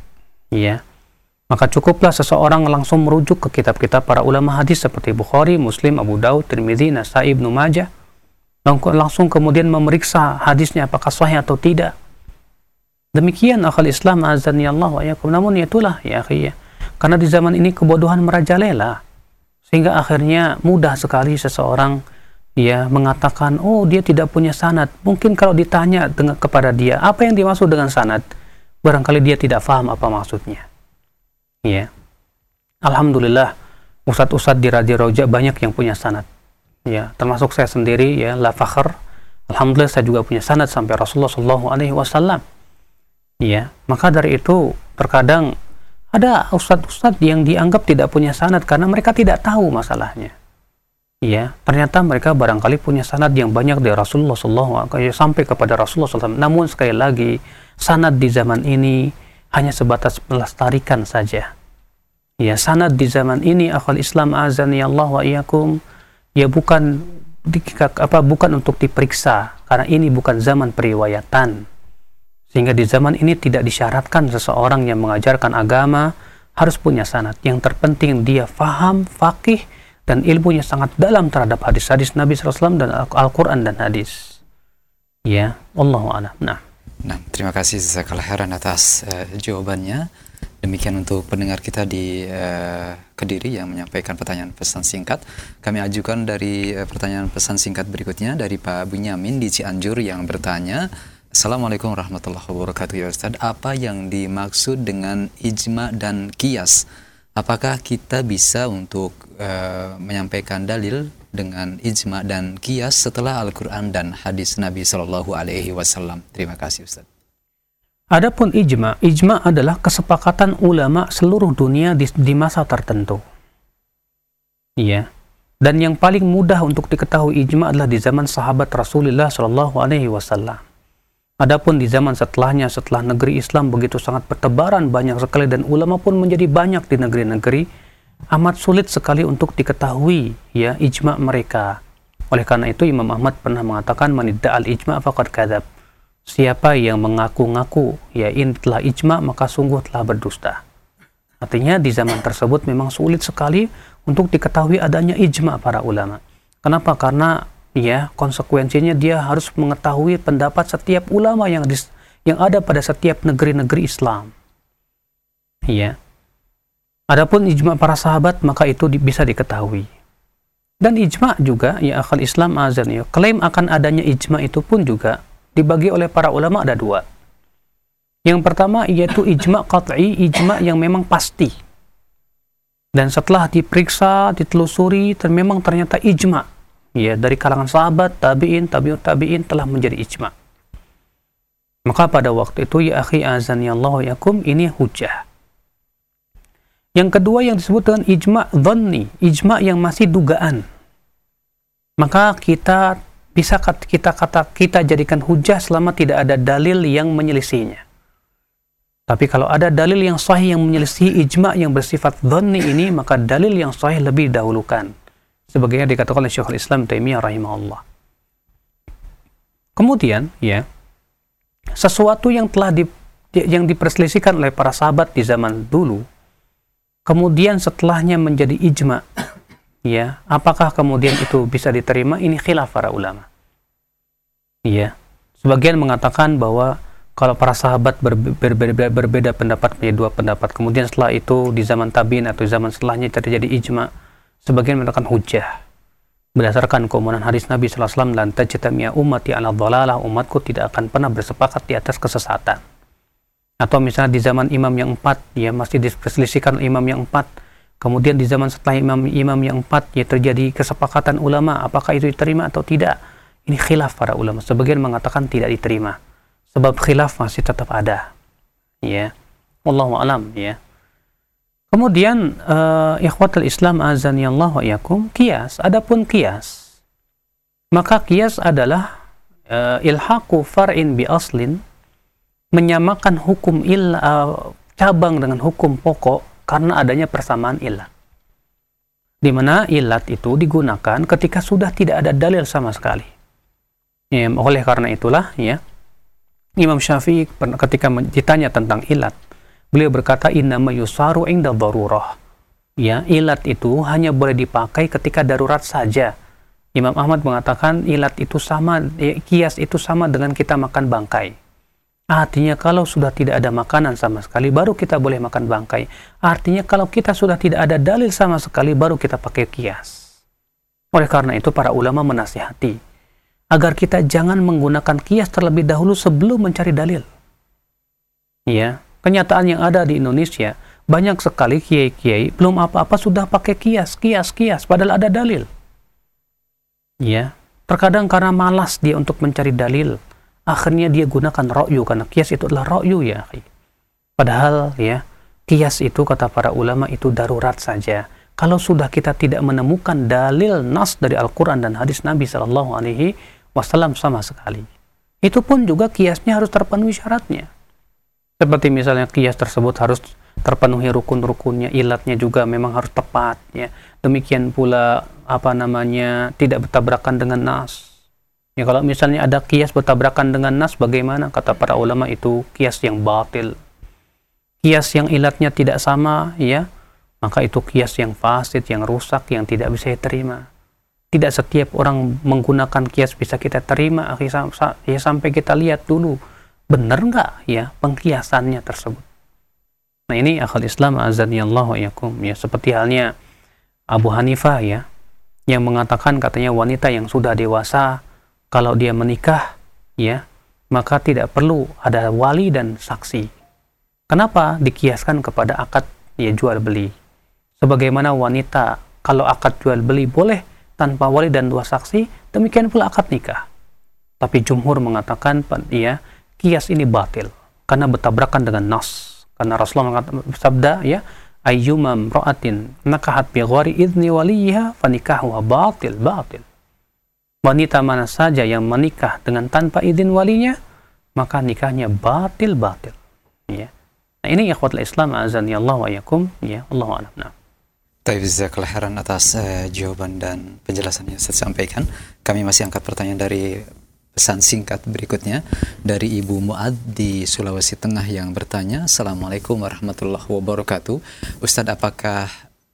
Ya. Maka cukuplah seseorang langsung merujuk ke kitab-kitab para ulama hadis seperti Bukhari, Muslim, Abu Daud, Tirmidzi, Nasai, Ibnu Majah. Langsung kemudian memeriksa hadisnya apakah sahih atau tidak. Demikian akhal Islam azanillahu wa iyyakum. Namun itulah ya akhi ya. Karena di zaman ini kebodohan merajalela. Sehingga akhirnya mudah sekali seseorang ya mengatakan, oh dia tidak punya sanad. Mungkin kalau ditanya dengan kepada dia, apa yang dimaksud dengan sanad? Barangkali dia tidak paham apa maksudnya. Ya. Alhamdulillah ustadz-ustadz di Radio Roja banyak yang punya sanad. Ya, termasuk saya sendiri ya, la fakhr. Alhamdulillah saya juga punya sanad sampai Rasulullah shallallahu alaihi wasallam. Ya, maka dari itu terkadang ada ustadz-ustadz yang dianggap tidak punya sanad karena mereka tidak tahu masalahnya. Ya, ternyata mereka barangkali punya sanad yang banyak dari Rasulullah shallallahu alaihi wasallam sampai kepada Rasulullah shallallahu alaihi wasallam. Namun sekali lagi sanad di zaman ini hanya sebatas melestarikan saja. Ya, sanad di zaman ini akhwal Islam azanillahu wa iyyakum ya bukan di, apa bukan untuk diperiksa karena ini bukan zaman periwayatan. Sehingga di zaman ini tidak disyaratkan seseorang yang mengajarkan agama harus punya sanad. Yang terpenting dia faham, faqih, dan ilmunya sangat dalam terhadap hadis-hadis Nabi shallallahu alaihi wasallam dan Al-Quran dan hadis. Ya, Allahu a'lam. Nah. Nah, terima kasih jazakallahu khairan atas uh, jawabannya. Demikian untuk pendengar kita di uh, Kediri yang menyampaikan pertanyaan pesan singkat. Kami ajukan dari uh, pertanyaan pesan singkat berikutnya dari Pak Bunyamin di Cianjur yang bertanya, Assalamualaikum warahmatullahi wabarakatuh ya Ustaz. Apa yang dimaksud dengan ijma dan qiyas? Apakah kita bisa untuk uh, menyampaikan dalil dengan ijma dan qiyas setelah Al-Quran dan hadis Nabi Shallallahu Alaihi Wasallam? Terima kasih Ustaz. Adapun ijma, ijma adalah kesepakatan ulama seluruh dunia di, di masa tertentu. Iya. Dan yang paling mudah untuk diketahui ijma adalah di zaman sahabat Rasulullah Shallallahu Alaihi Wasallam. Adapun di zaman setelahnya, setelah negeri Islam begitu sangat bertebaran banyak sekali dan ulama pun menjadi banyak di negeri-negeri, amat sulit sekali untuk diketahui ya ijma mereka. Oleh karena itu Imam Ahmad pernah mengatakan manidda'al ijma faqad kadzab. Siapa yang mengaku-ngaku ya ini telah ijma maka sungguh telah berdusta. Artinya di zaman tersebut memang sulit sekali untuk diketahui adanya ijma para ulama. Kenapa? Karena ya konsekuensinya dia harus mengetahui pendapat setiap ulama yang dis, yang ada pada setiap negeri-negeri Islam. Ya. Adapun ijma para sahabat maka itu di, bisa diketahui. Dan ijma juga ya akal Islam azan ya. Klaim akan adanya ijma itu pun juga dibagi oleh para ulama ada dua. Yang pertama yaitu ijma qat'i, ijma yang memang pasti. Dan setelah diperiksa, ditelusuri, dan memang ternyata ijma ya dari kalangan sahabat, tabi'in, tabi'ut tabi'in telah menjadi ijma. Maka pada waktu itu ya akhi azanillahu yakum ini hujjah. Yang kedua yang disebut dengan ijma dhanni, ijma yang masih dugaan. Maka kita bisa kita kata kita jadikan hujjah selama tidak ada dalil yang menyelisihinya. Tapi kalau ada dalil yang sahih yang menyelisihi ijma yang bersifat dhanni ini, maka dalil yang sahih lebih didahulukan. Sebagaimana dikatakan oleh Syekhul Islam Taimiyah rahimahullah. Kemudian, ya, sesuatu yang telah di, yang diperselisihkan oleh para sahabat di zaman dulu, kemudian setelahnya menjadi ijma, ya, apakah kemudian itu bisa diterima? Ini khilaf para ulama. Ya, sebagian mengatakan bahwa kalau para sahabat berbe berbeda, berbeda pendapat, punya dua pendapat, kemudian setelah itu di zaman tabi'in atau zaman setelahnya terjadi ijma, sebagian mengatakan hujjah berdasarkan keumuman hadis Nabi sallallahu alaihi wasallam, lan tajtami'a ummati 'ala dhalalah, umatku tidak akan pernah bersepakat di atas kesesatan. Atau misalnya di zaman imam yang empat, ya masih diperselisihkan imam yang empat, kemudian di zaman setelah imam imam yang empat, ya terjadi kesepakatan ulama apakah itu diterima atau tidak. Ini khilaf para ulama. Sebagian mengatakan tidak diterima, sebab khilaf masih tetap ada. Ya, wallahu alam. Ya. Kemudian uh, ikhwatul Islam azani Allah wa iyakum, qiyas. Adapun qiyas, maka qiyas adalah uh, ilhaqu far'in bi aslin, menyamakan hukum il uh, cabang dengan hukum pokok karena adanya persamaan ilat. Di mana ilat itu digunakan ketika sudah tidak ada dalil sama sekali. Ya, oleh karena itulah ya Imam Syafi'i ketika ditanya tentang ilat, beliau berkata innama yusaru inda darurah. Ya, ilat itu hanya boleh dipakai ketika darurat saja. Imam Ahmad mengatakan ilat itu sama, ya, qiyas itu sama dengan kita makan bangkai. Artinya kalau sudah tidak ada makanan sama sekali baru kita boleh makan bangkai. Artinya kalau kita sudah tidak ada dalil sama sekali baru kita pakai qiyas. Oleh karena itu para ulama menasihati agar kita jangan menggunakan qiyas terlebih dahulu sebelum mencari dalil. Ya, kenyataan yang ada di Indonesia, banyak sekali kiai-kiai belum apa-apa sudah pakai qiyas, qiyas, qiyas, padahal ada dalil. Ya, terkadang karena malas dia untuk mencari dalil, akhirnya dia gunakan ra'yu, karena qiyas itu adalah ra'yu ya. Padahal ya, qiyas itu kata para ulama itu darurat saja. Kalau sudah kita tidak menemukan dalil nas dari Al-Quran dan hadis Nabi Sallallahu Alaihi Wasallam sama sekali, itu pun juga qiyasnya harus terpenuhi syaratnya. Seperti misalnya qiyas tersebut harus terpenuhi rukun-rukunnya, ilatnya juga memang harus tepat. Ya. Demikian pula apa namanya tidak bertabrakan dengan nas. Ya, kalau misalnya ada qiyas bertabrakan dengan nas, bagaimana? Kata para ulama itu qiyas yang batil. Qiyas yang ilatnya tidak sama, ya, maka itu qiyas yang fasid, yang rusak, yang tidak bisa diterima. Tidak setiap orang menggunakan qiyas bisa kita terima. Ya, sampai kita lihat dulu benar nggak ya pengkiasannya tersebut. Nah ini akhul Islam azanillahu wa iyakum, ya, seperti halnya Abu Hanifah ya, yang mengatakan katanya wanita yang sudah dewasa kalau dia menikah ya maka tidak perlu ada wali dan saksi. Kenapa? Dikiaskan kepada akad ya jual beli. Sebagaimana wanita kalau akad jual beli boleh tanpa wali dan dua saksi, demikian pula akad nikah. Tapi jumhur mengatakan ya qiyas ini batil karena bertabrakan dengan nas. Karena Rasulullah mengatakan sabda ya, ayyuma imra'atin nakahat bi ghairi idzni waliha fanikahuha batil batil. Wanita mana saja yang menikah dengan tanpa izin walinya, maka nikahnya batil batil. Ya. Nah ini ikhwatul Islam azani Allah wa iyakum, ya, Allahu a'lam. Nah. Taib, jazakallahu khairan atas uh, jawaban dan penjelasan yang saya sampaikan. Kami masih angkat pertanyaan dari pesan singkat berikutnya dari Ibu Muad di Sulawesi Tengah yang bertanya, Assalamualaikum warahmatullahi wabarakatuh. Ustadz, apakah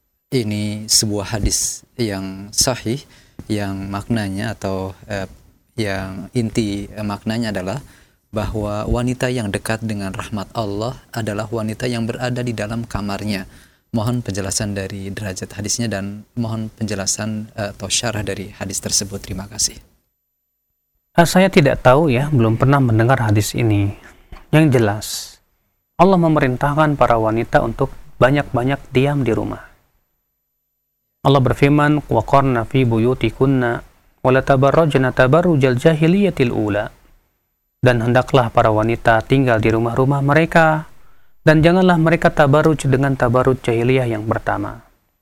ini sebuah hadis yang sahih yang maknanya atau uh, yang inti uh, maknanya adalah bahwa wanita yang dekat dengan rahmat Allah adalah wanita yang berada di dalam kamarnya? Mohon penjelasan dari derajat hadisnya dan mohon penjelasan uh, atau syarah dari hadis tersebut. Terima kasih. Saya tidak tahu ya, belum pernah mendengar hadis ini. Yang jelas, Allah memerintahkan para wanita untuk banyak-banyak diam di rumah. Allah berfirman, وَقَرْنَ فِي بُيُوتِكُنَّ وَلَا تَبَرَّجْنَ تَبَرُّجَ الْجَاهِلِيَّةِ الْأُولَى. Dan hendaklah para wanita tinggal di rumah-rumah mereka, dan janganlah mereka tabaruj dengan tabaruj jahiliyah yang pertama.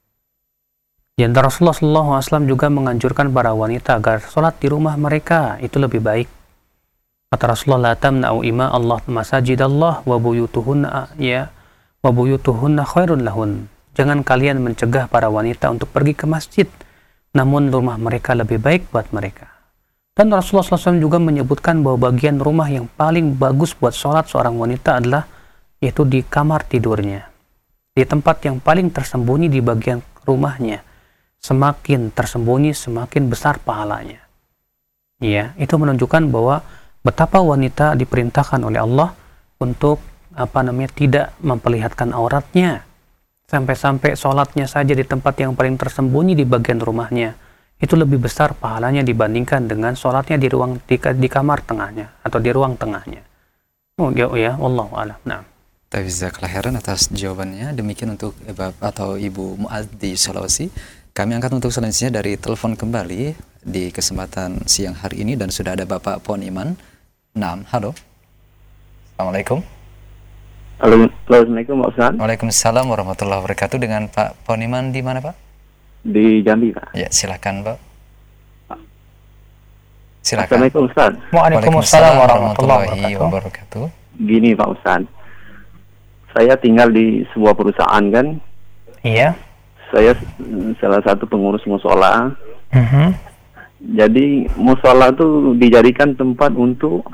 Dan Rasulullah shallallahu alaihi wasallam juga menganjurkan para wanita agar sholat di rumah mereka itu lebih baik. Kata Rasulullah, la tamna'u ima Allah masajidallah wa buyutuhunna ya wa buyutuhunna khairun lahun. Jangan kalian mencegah para wanita untuk pergi ke masjid, namun rumah mereka lebih baik buat mereka. Dan Rasulullah shallallahu alaihi wasallam juga menyebutkan bahwa bagian rumah yang paling bagus buat sholat seorang wanita adalah yaitu di kamar tidurnya. di tempat yang paling tersembunyi di bagian rumahnya, semakin tersembunyi semakin besar pahalanya. Ya, itu menunjukkan bahwa betapa wanita diperintahkan oleh Allah untuk apa namanya tidak memperlihatkan auratnya, sampai-sampai sholatnya saja di tempat yang paling tersembunyi di bagian rumahnya itu lebih besar pahalanya dibandingkan dengan sholatnya di ruang di, di kamar tengahnya atau di ruang tengahnya. Oh ya, ya wallahu a'lam. Nah. Jazakallahu khairan atas jawabannya. Demikian untuk Bapak atau Ibu Muaz di Sulawesi. Kami angkat untuk selanjutnya dari telepon kembali di kesempatan siang hari ini dan sudah ada Bapak Poniman. Naam, halo. Assalamualaikum. Halo, Assalamualaikum Pak Ustaz. Waalaikumsalam warahmatullahi wabarakatuh. Dengan Pak Poniman di mana Pak? Di Jambi Pak. Ya, silakan Pak. Silakan. Assalamualaikum Ustaz. Waalaikumsalam warahmatullahi wabarakatuh. Gini Pak Ustaz, saya tinggal di sebuah perusahaan kan. Iya. Saya salah satu pengurus musola. Mm-hmm. Jadi musola itu dijadikan tempat untuk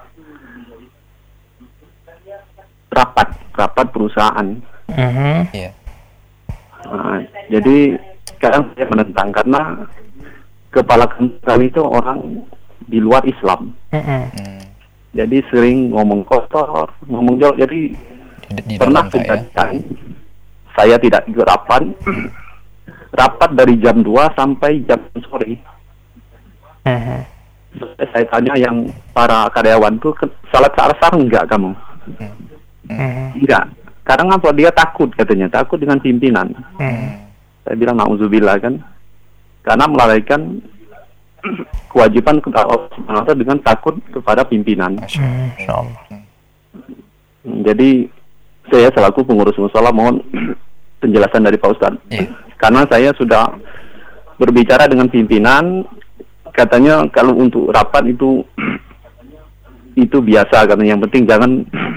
rapat, rapat perusahaan. Mm-hmm. Iya. Nah, jadi sekarang saya menentang karena kepala kami itu orang di luar Islam. Mm-hmm. Hmm. Jadi sering ngomong kotor, ngomong jauh. Jadi Di, di pernah dalam, Pak, ya? kejadian saya tidak ikut rapat, rapat dari jam dua sampai jam sore. Mm-hmm. Saya tanya yang para karyawan tuh, salat asar enggak kamu? Mm-hmm. Enggak. Karena apa? Dia takut katanya, takut dengan pimpinan. Mm-hmm. Saya bilang na'udzubillah kan, karena melalaikan kewajiban kita dengan takut kepada pimpinan. Masya Allah. Jadi saya selaku pengurus musola mohon penjelasan dari Pak Ustadz. Iya. Karena saya sudah berbicara dengan pimpinan, katanya kalau untuk rapat itu itu biasa, katanya yang penting jangan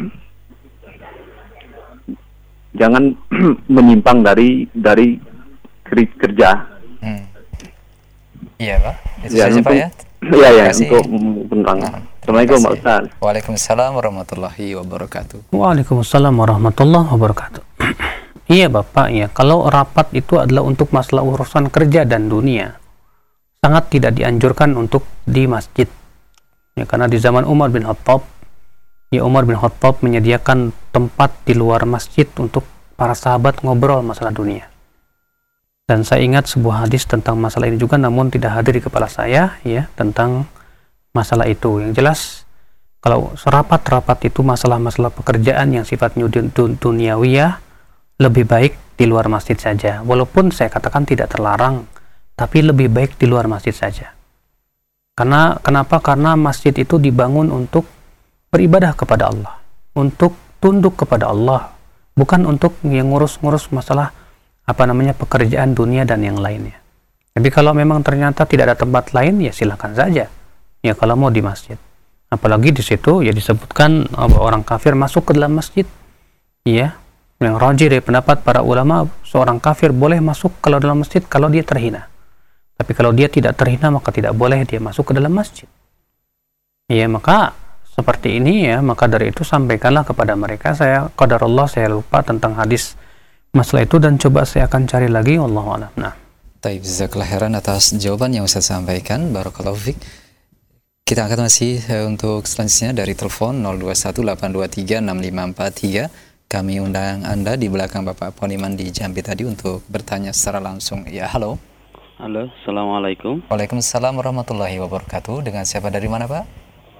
jangan menyimpang dari dari kerja. Hmm. Iya Pak, itu Ya, saja untuk, Pak ya. Iya ya, Terima kasih. untuk penerangan. Nah, Assalamualaikum Pak terima Ustaz. kasih. Waalaikumsalam warahmatullahi wabarakatuh. Waalaikumsalam warahmatullahi wabarakatuh. Iya Bapak, ya, kalau rapat itu adalah untuk masalah urusan kerja dan dunia, sangat tidak dianjurkan untuk di masjid. Ya, karena di zaman Umar bin Khattab, ya Umar bin Khattab menyediakan tempat di luar masjid untuk para sahabat ngobrol masalah dunia. Dan saya ingat sebuah hadis tentang masalah ini juga, namun tidak hadir di kepala saya, ya, tentang masalah itu. Yang jelas, kalau serapat-rapat itu masalah-masalah pekerjaan yang sifatnya dun dun duniawiyah, lebih baik di luar masjid saja. Walaupun saya katakan tidak terlarang, tapi lebih baik di luar masjid saja. Karena kenapa? Karena masjid itu dibangun untuk beribadah kepada Allah, untuk tunduk kepada Allah, bukan untuk yang ngurus-ngurus masalah apa namanya pekerjaan dunia dan yang lainnya. Jadi kalau memang ternyata tidak ada tempat lain, ya silakan saja. Ya kalau mau di masjid. Apalagi di situ ya disebutkan orang kafir masuk ke dalam masjid. Ya, yang rajih dari pendapat para ulama, seorang kafir boleh masuk kalau dalam masjid kalau dia terhina. Tapi kalau dia tidak terhina maka tidak boleh dia masuk ke dalam masjid. Ya, maka seperti ini ya, maka dari itu sampaikanlah kepada mereka. Saya qadarullah saya lupa tentang hadis masalah itu dan coba saya akan cari lagi, wallahu a'lam. Nah, Taib, jazakallahu khairan atas jawaban yang Ustaz sampaikan. Barakallahu fiik. Kita akan masih uh, untuk selanjutnya dari telepon nol dua satu delapan dua tiga enam lima empat tiga. Kami undang Anda di belakang Bapak Poniman di Jambi tadi untuk bertanya secara langsung. Ya, halo. Halo, Assalamualaikum. Waalaikumsalam warahmatullahi wabarakatuh. Dengan siapa, dari mana Pak?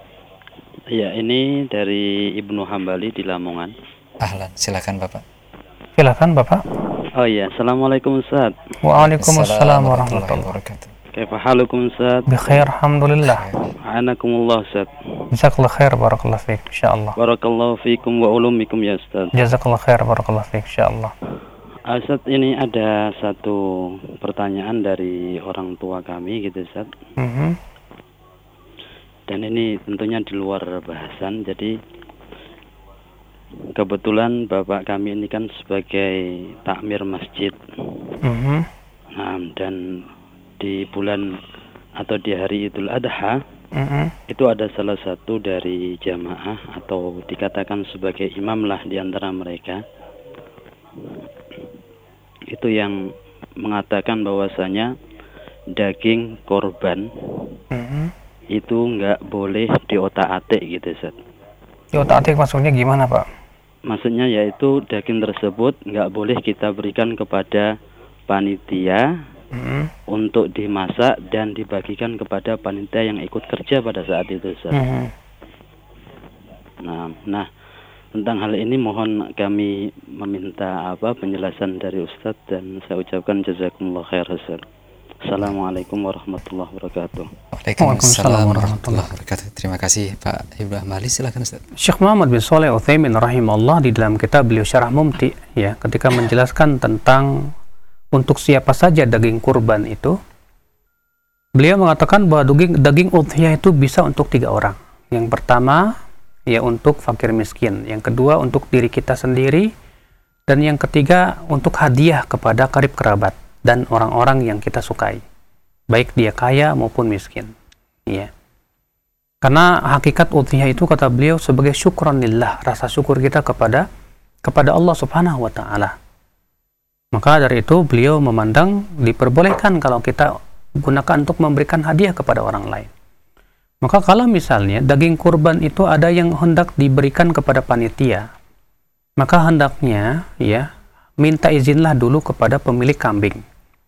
Ya, ini dari Ibnu Hambali di Lamongan. Ahlan, silakan Bapak. silakan Bapak. Oh iya, Assalamualaikum Ustaz. Waalaikumsalam warahmatullahi wabarakatuh. Kaifa halukum Ustaz? Bikhair, alhamdulillah. Anakumullah Ustaz. Jazakallahu khair, barakallahu fiik, insyaallah. Barakallahu fiikum wa ulumikum ya Ustaz. Jazakallahu khair, barakallahu fiik, insyaallah. Ustaz, ini ada satu pertanyaan dari orang tua kami gitu Ustaz. Mm-hmm. Dan ini tentunya di luar bahasan, jadi kebetulan bapak kami ini kan sebagai takmir masjid. Mm-hmm. Nah, dan di bulan atau di hari Idul Adha, mm-hmm. itu ada salah satu dari jamaah atau dikatakan sebagai imam lah di antara mereka. itu yang mengatakan bahwasanya daging korban mm-hmm. itu nggak boleh diotak-atik gitu, Ustaz. Diotak-atik maksudnya gimana, Pak? Maksudnya yaitu daging tersebut nggak boleh kita berikan kepada panitia mm-hmm. untuk dimasak dan dibagikan kepada panitia yang ikut kerja pada saat itu, Ustaz. Mm-hmm. Nah, nah tentang hal ini mohon kami meminta apa penjelasan dari Ustadz, dan saya ucapkan jazakumullah khair, Ustaz. Assalamualaikum warahmatullahi wabarakatuh. Waalaikumsalam warahmatullahi wabarakatuh. Terima kasih Pak Ibnu Ahmali, silakan Ustaz. Syekh Muhammad bin Shalih Utsaimin rahimahullah di dalam kitab beliau Syarah Mumti ya, ketika menjelaskan tentang untuk siapa saja daging kurban itu, beliau mengatakan bahwa daging daging udhiyah itu bisa untuk tiga orang. Yang pertama ya untuk fakir miskin, yang kedua untuk diri kita sendiri, dan yang ketiga untuk hadiah kepada karib kerabat dan orang-orang yang kita sukai, baik dia kaya maupun miskin. Ya. Karena hakikat udhiyah itu kata beliau sebagai syukran lillah, rasa syukur kita kepada kepada Allah Subhanahu wa taala. Maka dari itu beliau memandang diperbolehkan kalau kita gunakan untuk memberikan hadiah kepada orang lain. Maka kalau misalnya daging kurban itu ada yang hendak diberikan kepada panitia, maka hendaknya ya minta izinlah dulu kepada pemilik kambing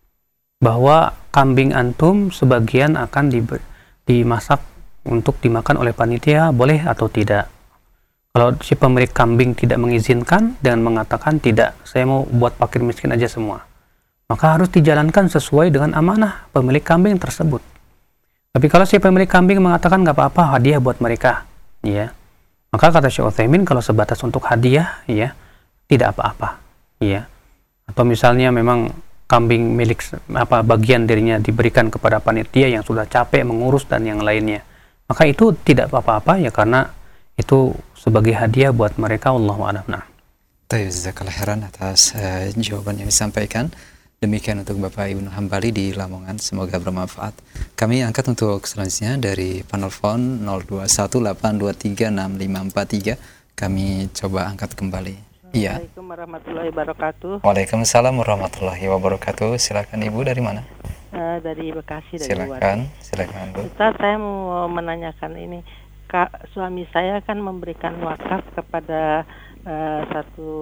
bahwa kambing antum sebagian akan di, dimasak untuk dimakan oleh panitia, boleh atau tidak. Kalau si pemilik kambing tidak mengizinkan dengan mengatakan tidak, saya mau buat fakir miskin aja semua, maka harus dijalankan sesuai dengan amanah pemilik kambing tersebut. Tapi kalau si pemilik kambing mengatakan nggak apa-apa, hadiah buat mereka, ya, maka kata Syekh Utsaimin kalau sebatas untuk hadiah, ya, tidak apa-apa, ya. Atau misalnya memang kambing milik apa bagian dirinya diberikan kepada panitia yang sudah capek mengurus dan yang lainnya, maka itu tidak apa-apa ya, karena itu sebagai hadiah buat mereka. Wallahu a'lam. Nah, jazakallahu khairan atas uh, jawaban yang disampaikan. Demikian untuk Bapak Ibnu Hambali di Lamongan, semoga bermanfaat. Kami angkat untuk selanjutnya dari penelpon nol dua satu delapan dua tiga enam lima empat tiga. Kami coba angkat kembali. Iya. Assalamualaikum warahmatullahi wabarakatuh. Waalaikumsalam warahmatullahi wabarakatuh. Silakan Ibu, dari mana? Uh, dari Bekasi, dari silakan, luar. Silakan Bu. Ustaz, saya mau menanyakan ini. Kak, suami saya kan memberikan wakaf kepada uh, satu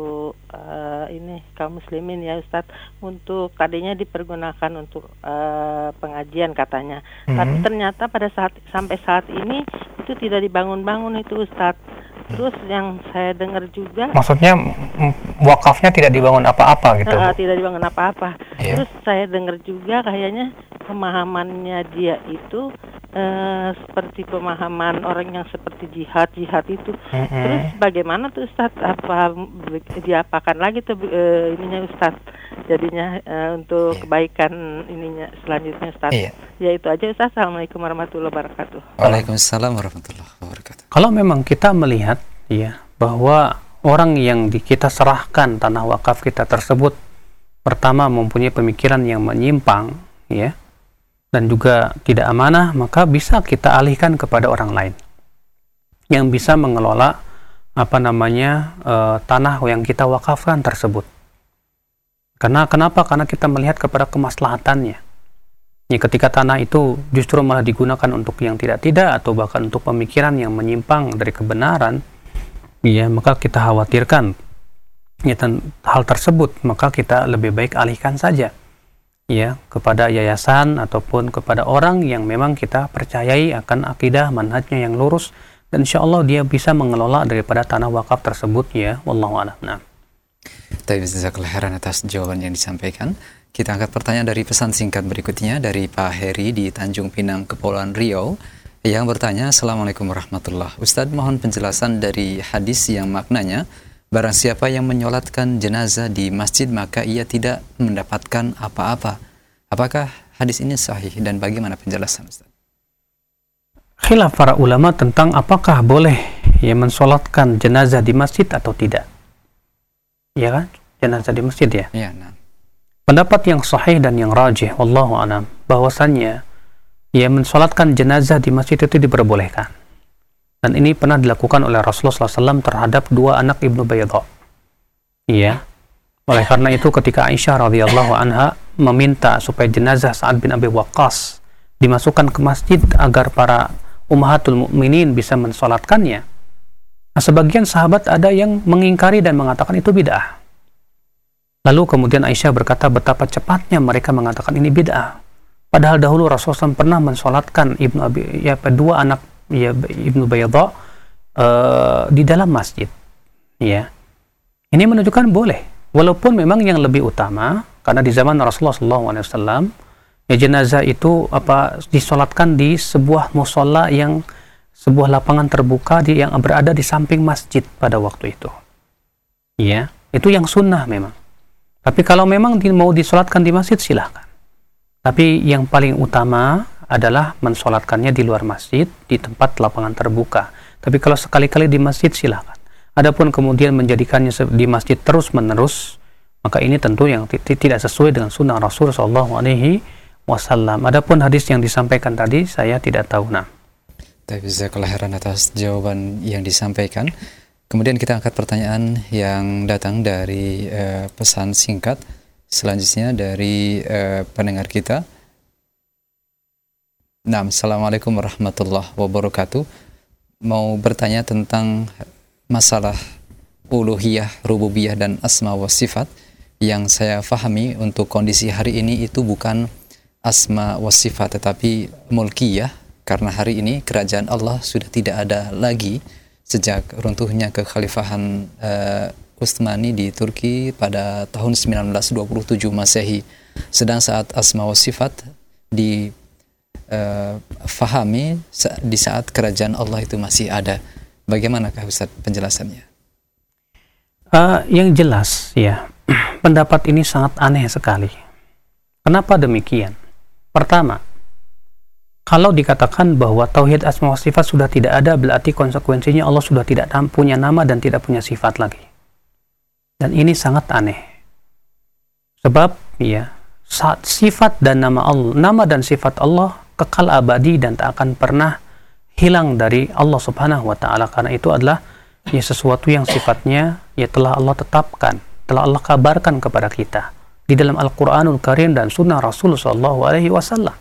uh, ini kaum muslimin ya Ustaz, untuk tadinya dipergunakan untuk uh, pengajian katanya. Mm-hmm. Tapi ternyata pada saat sampai saat ini itu tidak dibangun-bangun itu Ustaz. Terus yang saya dengar juga, maksudnya wakafnya tidak dibangun apa-apa gitu? Uh, tidak dibangun apa-apa. Yeah. Terus saya dengar juga kayaknya pemahamannya dia itu uh, seperti pemahaman orang yang seperti jihad jihad itu. Mm-hmm. Terus bagaimana tuh Ustaz? Apa diapakan lagi tuh uh, ininya Ustaz? Jadinya uh, untuk yeah. kebaikan ininya selanjutnya Ustaz. Yeah. Ya itu aja Ustaz. Assalamualaikum warahmatullahi wabarakatuh. Waalaikumsalam warahmatullahi wabarakatuh. Kalau memang kita melihat ya bahwa orang yang di kita serahkan tanah wakaf kita tersebut pertama mempunyai pemikiran yang menyimpang ya, dan juga tidak amanah, maka bisa kita alihkan kepada orang lain yang bisa mengelola apa namanya e, tanah yang kita wakafkan tersebut. Karena kenapa? Karena kita melihat kepada kemaslahatannya. Ya, ketika tanah itu justru malah digunakan untuk yang tidak-tidak atau bahkan untuk pemikiran yang menyimpang dari kebenaran, ya, maka kita khawatirkan ya, hal tersebut, maka kita lebih baik alihkan saja ya kepada yayasan ataupun kepada orang yang memang kita percayai akan akidah manhajnya yang lurus, dan insya Allah dia bisa mengelola daripada tanah wakaf tersebut ya. Wallahu a'lam. Nah, jazakallahu khairan atas jawaban yang disampaikan. Kita angkat pertanyaan dari pesan singkat berikutnya dari Pak Heri di Tanjung Pinang, Kepulauan Riau, yang bertanya, Assalamualaikum warahmatullahi wabarakatuh. Ustadz, mohon penjelasan dari hadis yang maknanya, barang siapa yang menyolatkan jenazah di masjid maka ia tidak mendapatkan apa-apa. Apakah hadis ini sahih dan bagaimana penjelasan Ustadz? Khilaf para ulama tentang apakah boleh ya mensolatkan jenazah di masjid atau tidak. Ya kan? Jenazah di masjid ya? Iya, nah. Pendapat yang sahih dan yang rajih, wallahu a'lam, bahwasannya ya mensolatkan jenazah di masjid itu diperbolehkan. Dan ini pernah dilakukan oleh Rasulullah shallallahu alaihi wasallam terhadap dua anak Ibnu Baydah. Iya. Oleh karena itu ketika Aisyah radhiyallahu anha meminta supaya jenazah Sa'ad bin Abi Waqqas dimasukkan ke masjid agar para ummahatul mukminin bisa mensolatkannya, nah, sebagian sahabat ada yang mengingkari dan mengatakan itu bid'ah. Lalu kemudian Aisyah berkata betapa cepatnya mereka mengatakan ini bid'ah. Padahal dahulu Rasulullah shallallahu alaihi wasallam pernah mensolatkan Ibnu Abi, ya, dua anak ya, Ibnu Bayadha uh, di dalam masjid. Ya, ini menunjukkan boleh. Walaupun memang yang lebih utama, karena di zaman Rasulullah shallallahu alaihi wasallam, ya, jenazah itu apa disolatkan di sebuah musola yang sebuah lapangan terbuka di, yang berada di samping masjid pada waktu itu. Ya, itu yang sunnah memang. Tapi kalau memang di, mau disolatkan di masjid silahkan. Tapi yang paling utama adalah mensolatkannya di luar masjid di tempat lapangan terbuka. Tapi kalau sekali-kali di masjid silahkan. Adapun kemudian menjadikannya di masjid terus-menerus, maka ini tentu yang tidak sesuai dengan sunnah Rasul Shallallahu Alaihi Wasallam. Adapun hadis yang disampaikan tadi, saya tidak tahu. Nah, jazakallahu khairan atas jawaban yang disampaikan. Kemudian kita angkat pertanyaan yang datang dari uh, pesan singkat selanjutnya dari uh, pendengar kita. Nah, Assalamualaikum warahmatullahi wabarakatuh. Mau bertanya tentang masalah uluhiyah, rububiyah, dan asma wa sifat. Yang saya fahami untuk kondisi hari ini itu bukan asma wa sifat tetapi mulkiyah, karena hari ini kerajaan Allah sudah tidak ada lagi sejak runtuhnya kekhalifahan uh, Utsmani di Turki pada tahun sembilan belas dua puluh tujuh Masehi. Sedang saat asma wa sifat difahami uh, di saat kerajaan Allah itu masih ada. Bagaimanakah Ustaz penjelasannya? Uh, yang jelas ya, pendapat ini sangat aneh sekali. Kenapa demikian? Pertama, kalau dikatakan bahwa tauhid asma wa sifat sudah tidak ada, berarti konsekuensinya Allah sudah tidak punya nama dan tidak punya sifat lagi. Dan ini sangat aneh. Sebab ya, saat sifat dan nama Allah, nama dan sifat Allah kekal abadi dan tak akan pernah hilang dari Allah Subhanahu wa taala, karena itu adalah ya sesuatu yang sifatnya ya telah Allah tetapkan, telah Allah kabarkan kepada kita di dalam Al-Qur'anul Karim dan sunnah Rasul sallallahu alaihi wasallam.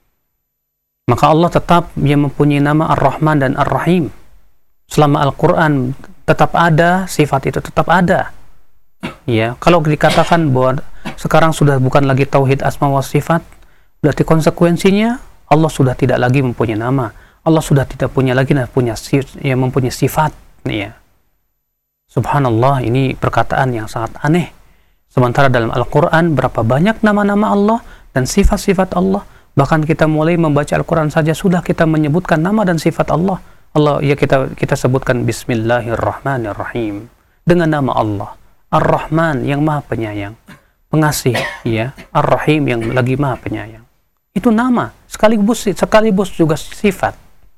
Maka Allah tetap yang mempunyai nama Ar-Rahman dan Ar-Rahim. Selama Al-Qur'an tetap ada, sifat itu tetap ada. Ya, kalau dikatakan bahwa sekarang sudah bukan lagi tauhid asma wa sifat, berarti konsekuensinya Allah sudah tidak lagi mempunyai nama. Allah sudah tidak punya lagi dan punya yang mempunyai sifat, ya. Subhanallah, ini perkataan yang sangat aneh. Sementara dalam Al-Quran berapa banyak nama-nama Allah dan sifat-sifat Allah. Bahkan kita mulai membaca Al-Quran saja sudah kita menyebutkan nama dan sifat Allah. Allah ya kita kita sebutkan Bismillahirrahmanirrahim dengan nama Allah. Ar-Rahman yang Maha Penyayang, pengasih, ya. Ar-Rahim yang lagi Maha Penyayang. Itu nama sekaligus sekaligus juga sifat.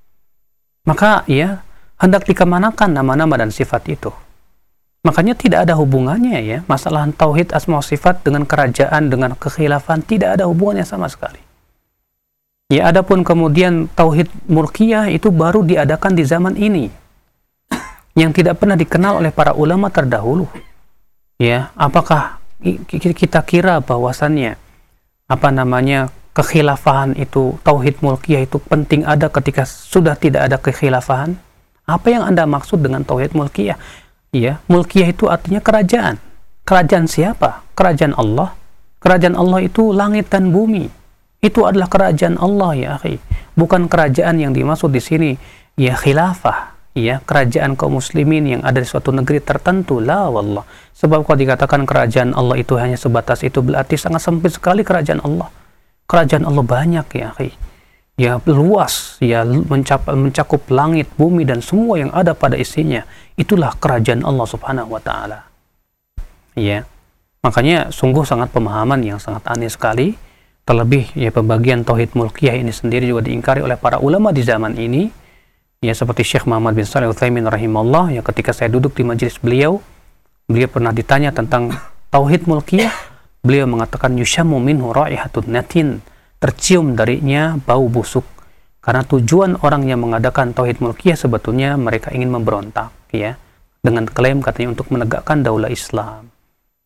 Maka ya hendak dikemanakan nama-nama dan sifat itu. Makanya tidak ada hubungannya ya masalah tauhid asma wa sifat dengan kerajaan, dengan kekhilafan, tidak ada hubungannya sama sekali. Ya, adapun kemudian tauhid mulkiyah itu baru diadakan di zaman ini, yang tidak pernah dikenal oleh para ulama terdahulu. Ya, apakah kita kira bahwasannya apa namanya kekhilafahan itu, tauhid mulkiyah itu penting ada ketika sudah tidak ada kekhilafahan? Apa yang Anda maksud dengan tauhid mulkiyah? Ya, mulkiyah itu artinya kerajaan. Kerajaan siapa? Kerajaan Allah. Kerajaan Allah itu langit dan bumi. Itu adalah kerajaan Allah ya akhi. Bukan kerajaan yang dimaksud di sini ya khilafah, ya kerajaan kaum muslimin yang ada di suatu negeri tertentu. La wallah. Sebab kalau dikatakan kerajaan Allah itu hanya sebatas itu, berarti sangat sempit sekali kerajaan Allah. Kerajaan Allah banyak ya akhi. Ya luas, ya mencakup, mencakup langit, bumi dan semua yang ada pada isinya. Itulah kerajaan Allah Subhanahu wa taala. Ya. Makanya sungguh sangat pemahaman yang sangat aneh sekali. Terlebih ya pembagian tauhid mulkiyah ini sendiri juga diingkari oleh para ulama di zaman ini. Ya seperti Syekh Muhammad bin Shalih Al-Utsaimin rahimahullah, yang ketika saya duduk di majelis beliau, beliau pernah ditanya tentang tauhid mulkiyah. Beliau mengatakan yushammu minhu raihatun natin, tercium darinya bau busuk. Karena tujuan orang yang mengadakan tauhid mulkiyah sebetulnya mereka ingin memberontak ya, dengan klaim katanya untuk menegakkan daulah Islam.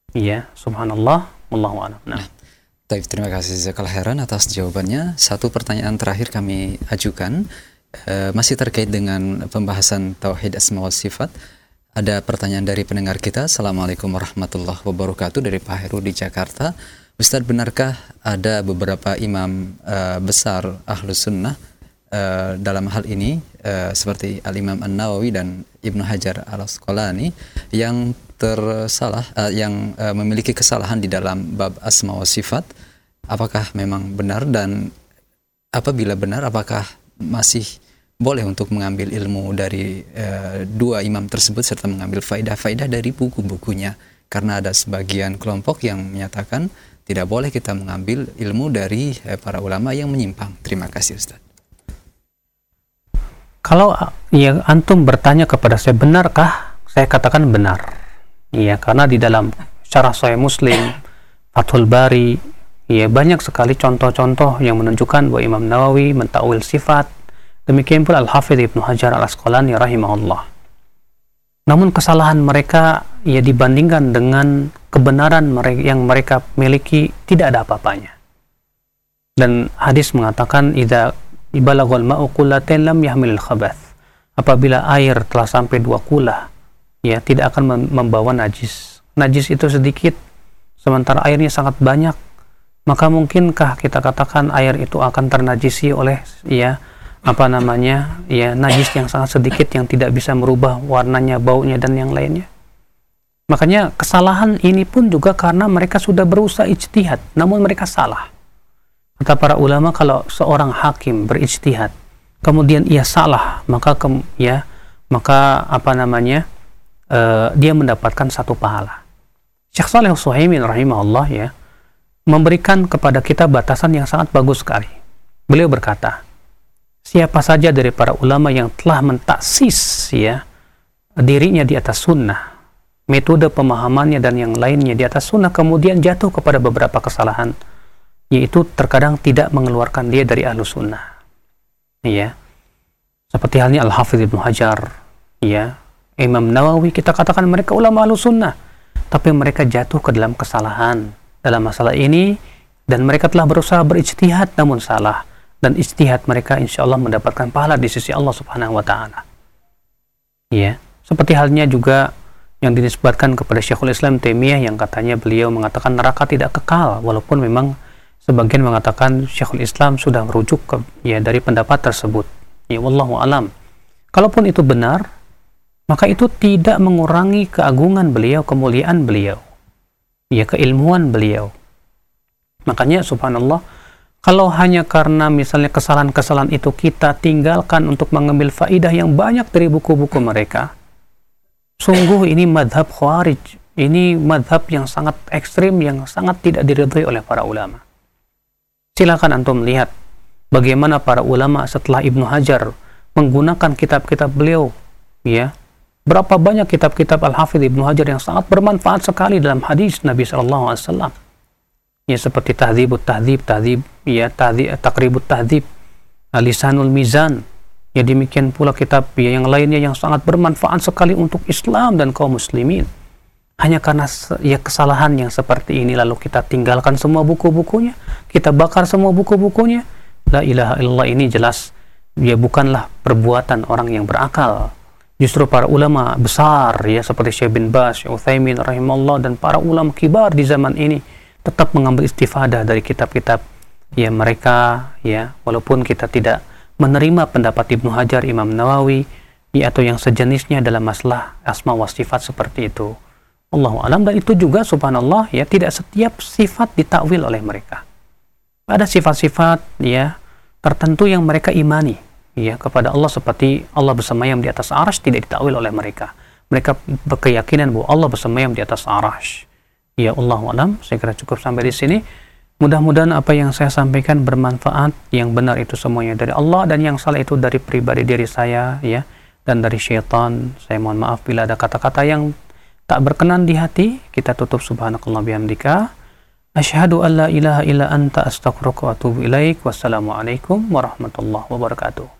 Ya, subhanallah, wallahu a'lam. Nah. Baik, terima kasih Jazakallah khairan atas jawabannya. Satu pertanyaan terakhir kami ajukan, e, masih terkait dengan pembahasan Tauhid Asma wa Sifat. Ada pertanyaan dari pendengar kita. Assalamualaikum warahmatullahi wabarakatuh, dari Pak Heru di Jakarta. Ustadz, benarkah ada beberapa imam e, besar Ahlus Sunnah e, dalam hal ini, e, seperti Al-Imam An-Nawawi dan Ibnu Hajar Al-Asqalani yang tersalah, uh, yang uh, memiliki kesalahan di dalam bab asma wa sifat? Apakah memang benar, dan apabila benar, apakah masih boleh untuk mengambil ilmu dari uh, dua imam tersebut serta mengambil faidah-faidah dari buku-bukunya? Karena ada sebagian kelompok yang menyatakan tidak boleh kita mengambil ilmu dari uh, para ulama yang menyimpang. Terima kasih, Ustaz. Kalau ya antum bertanya kepada saya benarkah, saya katakan benar. Iya, karena di dalam Syarah Sahih Muslim, Fathul Bari, ya banyak sekali contoh-contoh yang menunjukkan bahwa Imam Nawawi mentakwil sifat. Demikian pula Al-Hafidz Ibnu Hajar Al-Asqalani rahimahullah. Namun kesalahan mereka ya dibandingkan dengan kebenaran mereka yang mereka miliki tidak ada apa-apanya. Dan hadis mengatakan idza ibalaghal ma'u qullatan lam yahmilil khabath. Apabila air telah sampai dua kula, ya tidak akan membawa najis. Najis itu sedikit, sementara airnya sangat banyak. Maka mungkinkah kita katakan air itu akan ternajisi oleh ya apa namanya ya najis yang sangat sedikit yang tidak bisa merubah warnanya, baunya dan yang lainnya? Makanya kesalahan ini pun juga karena mereka sudah berusaha ijtihad, namun mereka salah. Kata para ulama, kalau seorang hakim berijtihad kemudian ia salah, maka ke, ya maka apa namanya Uh, dia mendapatkan satu pahala. Syekh Shalih Al-Utsaimin rahimahullah ya memberikan kepada kita batasan yang sangat bagus sekali. Beliau berkata, siapa saja dari para ulama yang telah mentaksis ya dirinya di atas sunnah, metode pemahamannya dan yang lainnya di atas sunnah, kemudian jatuh kepada beberapa kesalahan, yaitu terkadang tidak mengeluarkan dia dari ahlu sunnah. Ya, seperti halnya Al-Hafidz Ibnu Hajar, ya, Imam Nawawi, kita katakan mereka ulama ahlu sunnah, tapi mereka jatuh ke dalam kesalahan dalam masalah ini, dan mereka telah berusaha berijtihad namun salah, dan ijtihad mereka insya Allah mendapatkan pahala di sisi Allah Subhanahu wa Ta'ala. Ya, seperti halnya juga yang dinisbatkan kepada Syekhul Islam Taimiyah yang katanya beliau mengatakan neraka tidak kekal, walaupun memang sebagian mengatakan Syekhul Islam sudah merujuk ke, ya dari pendapat tersebut. Ya, wallahu alam. Kalaupun itu benar, maka itu tidak mengurangi keagungan beliau, kemuliaan beliau, ya keilmuan beliau. Makanya subhanallah, kalau hanya karena misalnya kesalahan-kesalahan itu kita tinggalkan untuk mengambil faidah yang banyak dari buku-buku mereka, sungguh ini madhab khawarij, ini madhab yang sangat ekstrim, yang sangat tidak diridhai oleh para ulama. Silakan antum lihat bagaimana para ulama setelah Ibnu Hajar menggunakan kitab-kitab beliau, ya. Berapa banyak kitab-kitab Al-Hafidz Ibnu Hajar yang sangat bermanfaat sekali dalam hadis Nabi sallallahu alaihi wasallam. Ya, seperti Tahdzibut Tahdzib, Tahdzib, ya, Tahdzib, Taqribut Tahdzib, Lisanul Mizan. Ya, demikian pula kitab ya, yang lainnya yang sangat bermanfaat sekali untuk Islam dan kaum muslimin. Hanya karena ya kesalahan yang seperti ini lalu kita tinggalkan semua buku-bukunya, kita bakar semua buku-bukunya. La ilaha illallah, ini jelas ya bukanlah perbuatan orang yang berakal. Justru para ulama besar ya seperti Syekh bin Baz, Syekh Utsaimin rahimahullah, dan para ulama kibar di zaman ini tetap mengambil istifadah dari kitab-kitab ya mereka, ya walaupun kita tidak menerima pendapat Ibnu Hajar, Imam Nawawi ya atau yang sejenisnya dalam masalah asma wa sifat seperti itu. Allahu alam. Dan itu juga subhanallah ya tidak setiap sifat ditakwil oleh mereka. Ada sifat-sifat ya tertentu yang mereka imani ya kepada Allah, seperti Allah bersemayam di atas arsy tidak ditakwil oleh mereka. Mereka berkeyakinan bahwa Allah bersemayam di atas arsy. Ya Allahu alam. Saya kira cukup sampai di sini. Mudah-mudahan apa yang saya sampaikan bermanfaat. Yang benar itu semuanya dari Allah, dan yang salah itu dari pribadi diri saya ya dan dari syaitan. Saya mohon maaf bila ada kata-kata yang tak berkenan di hati. Kita tutup subhanakallah bihamdika, asyhadu an la ilaha illa anta astaghfiruka wa atubu ilaik. Wassalamualaikum warahmatullahi wabarakatuh.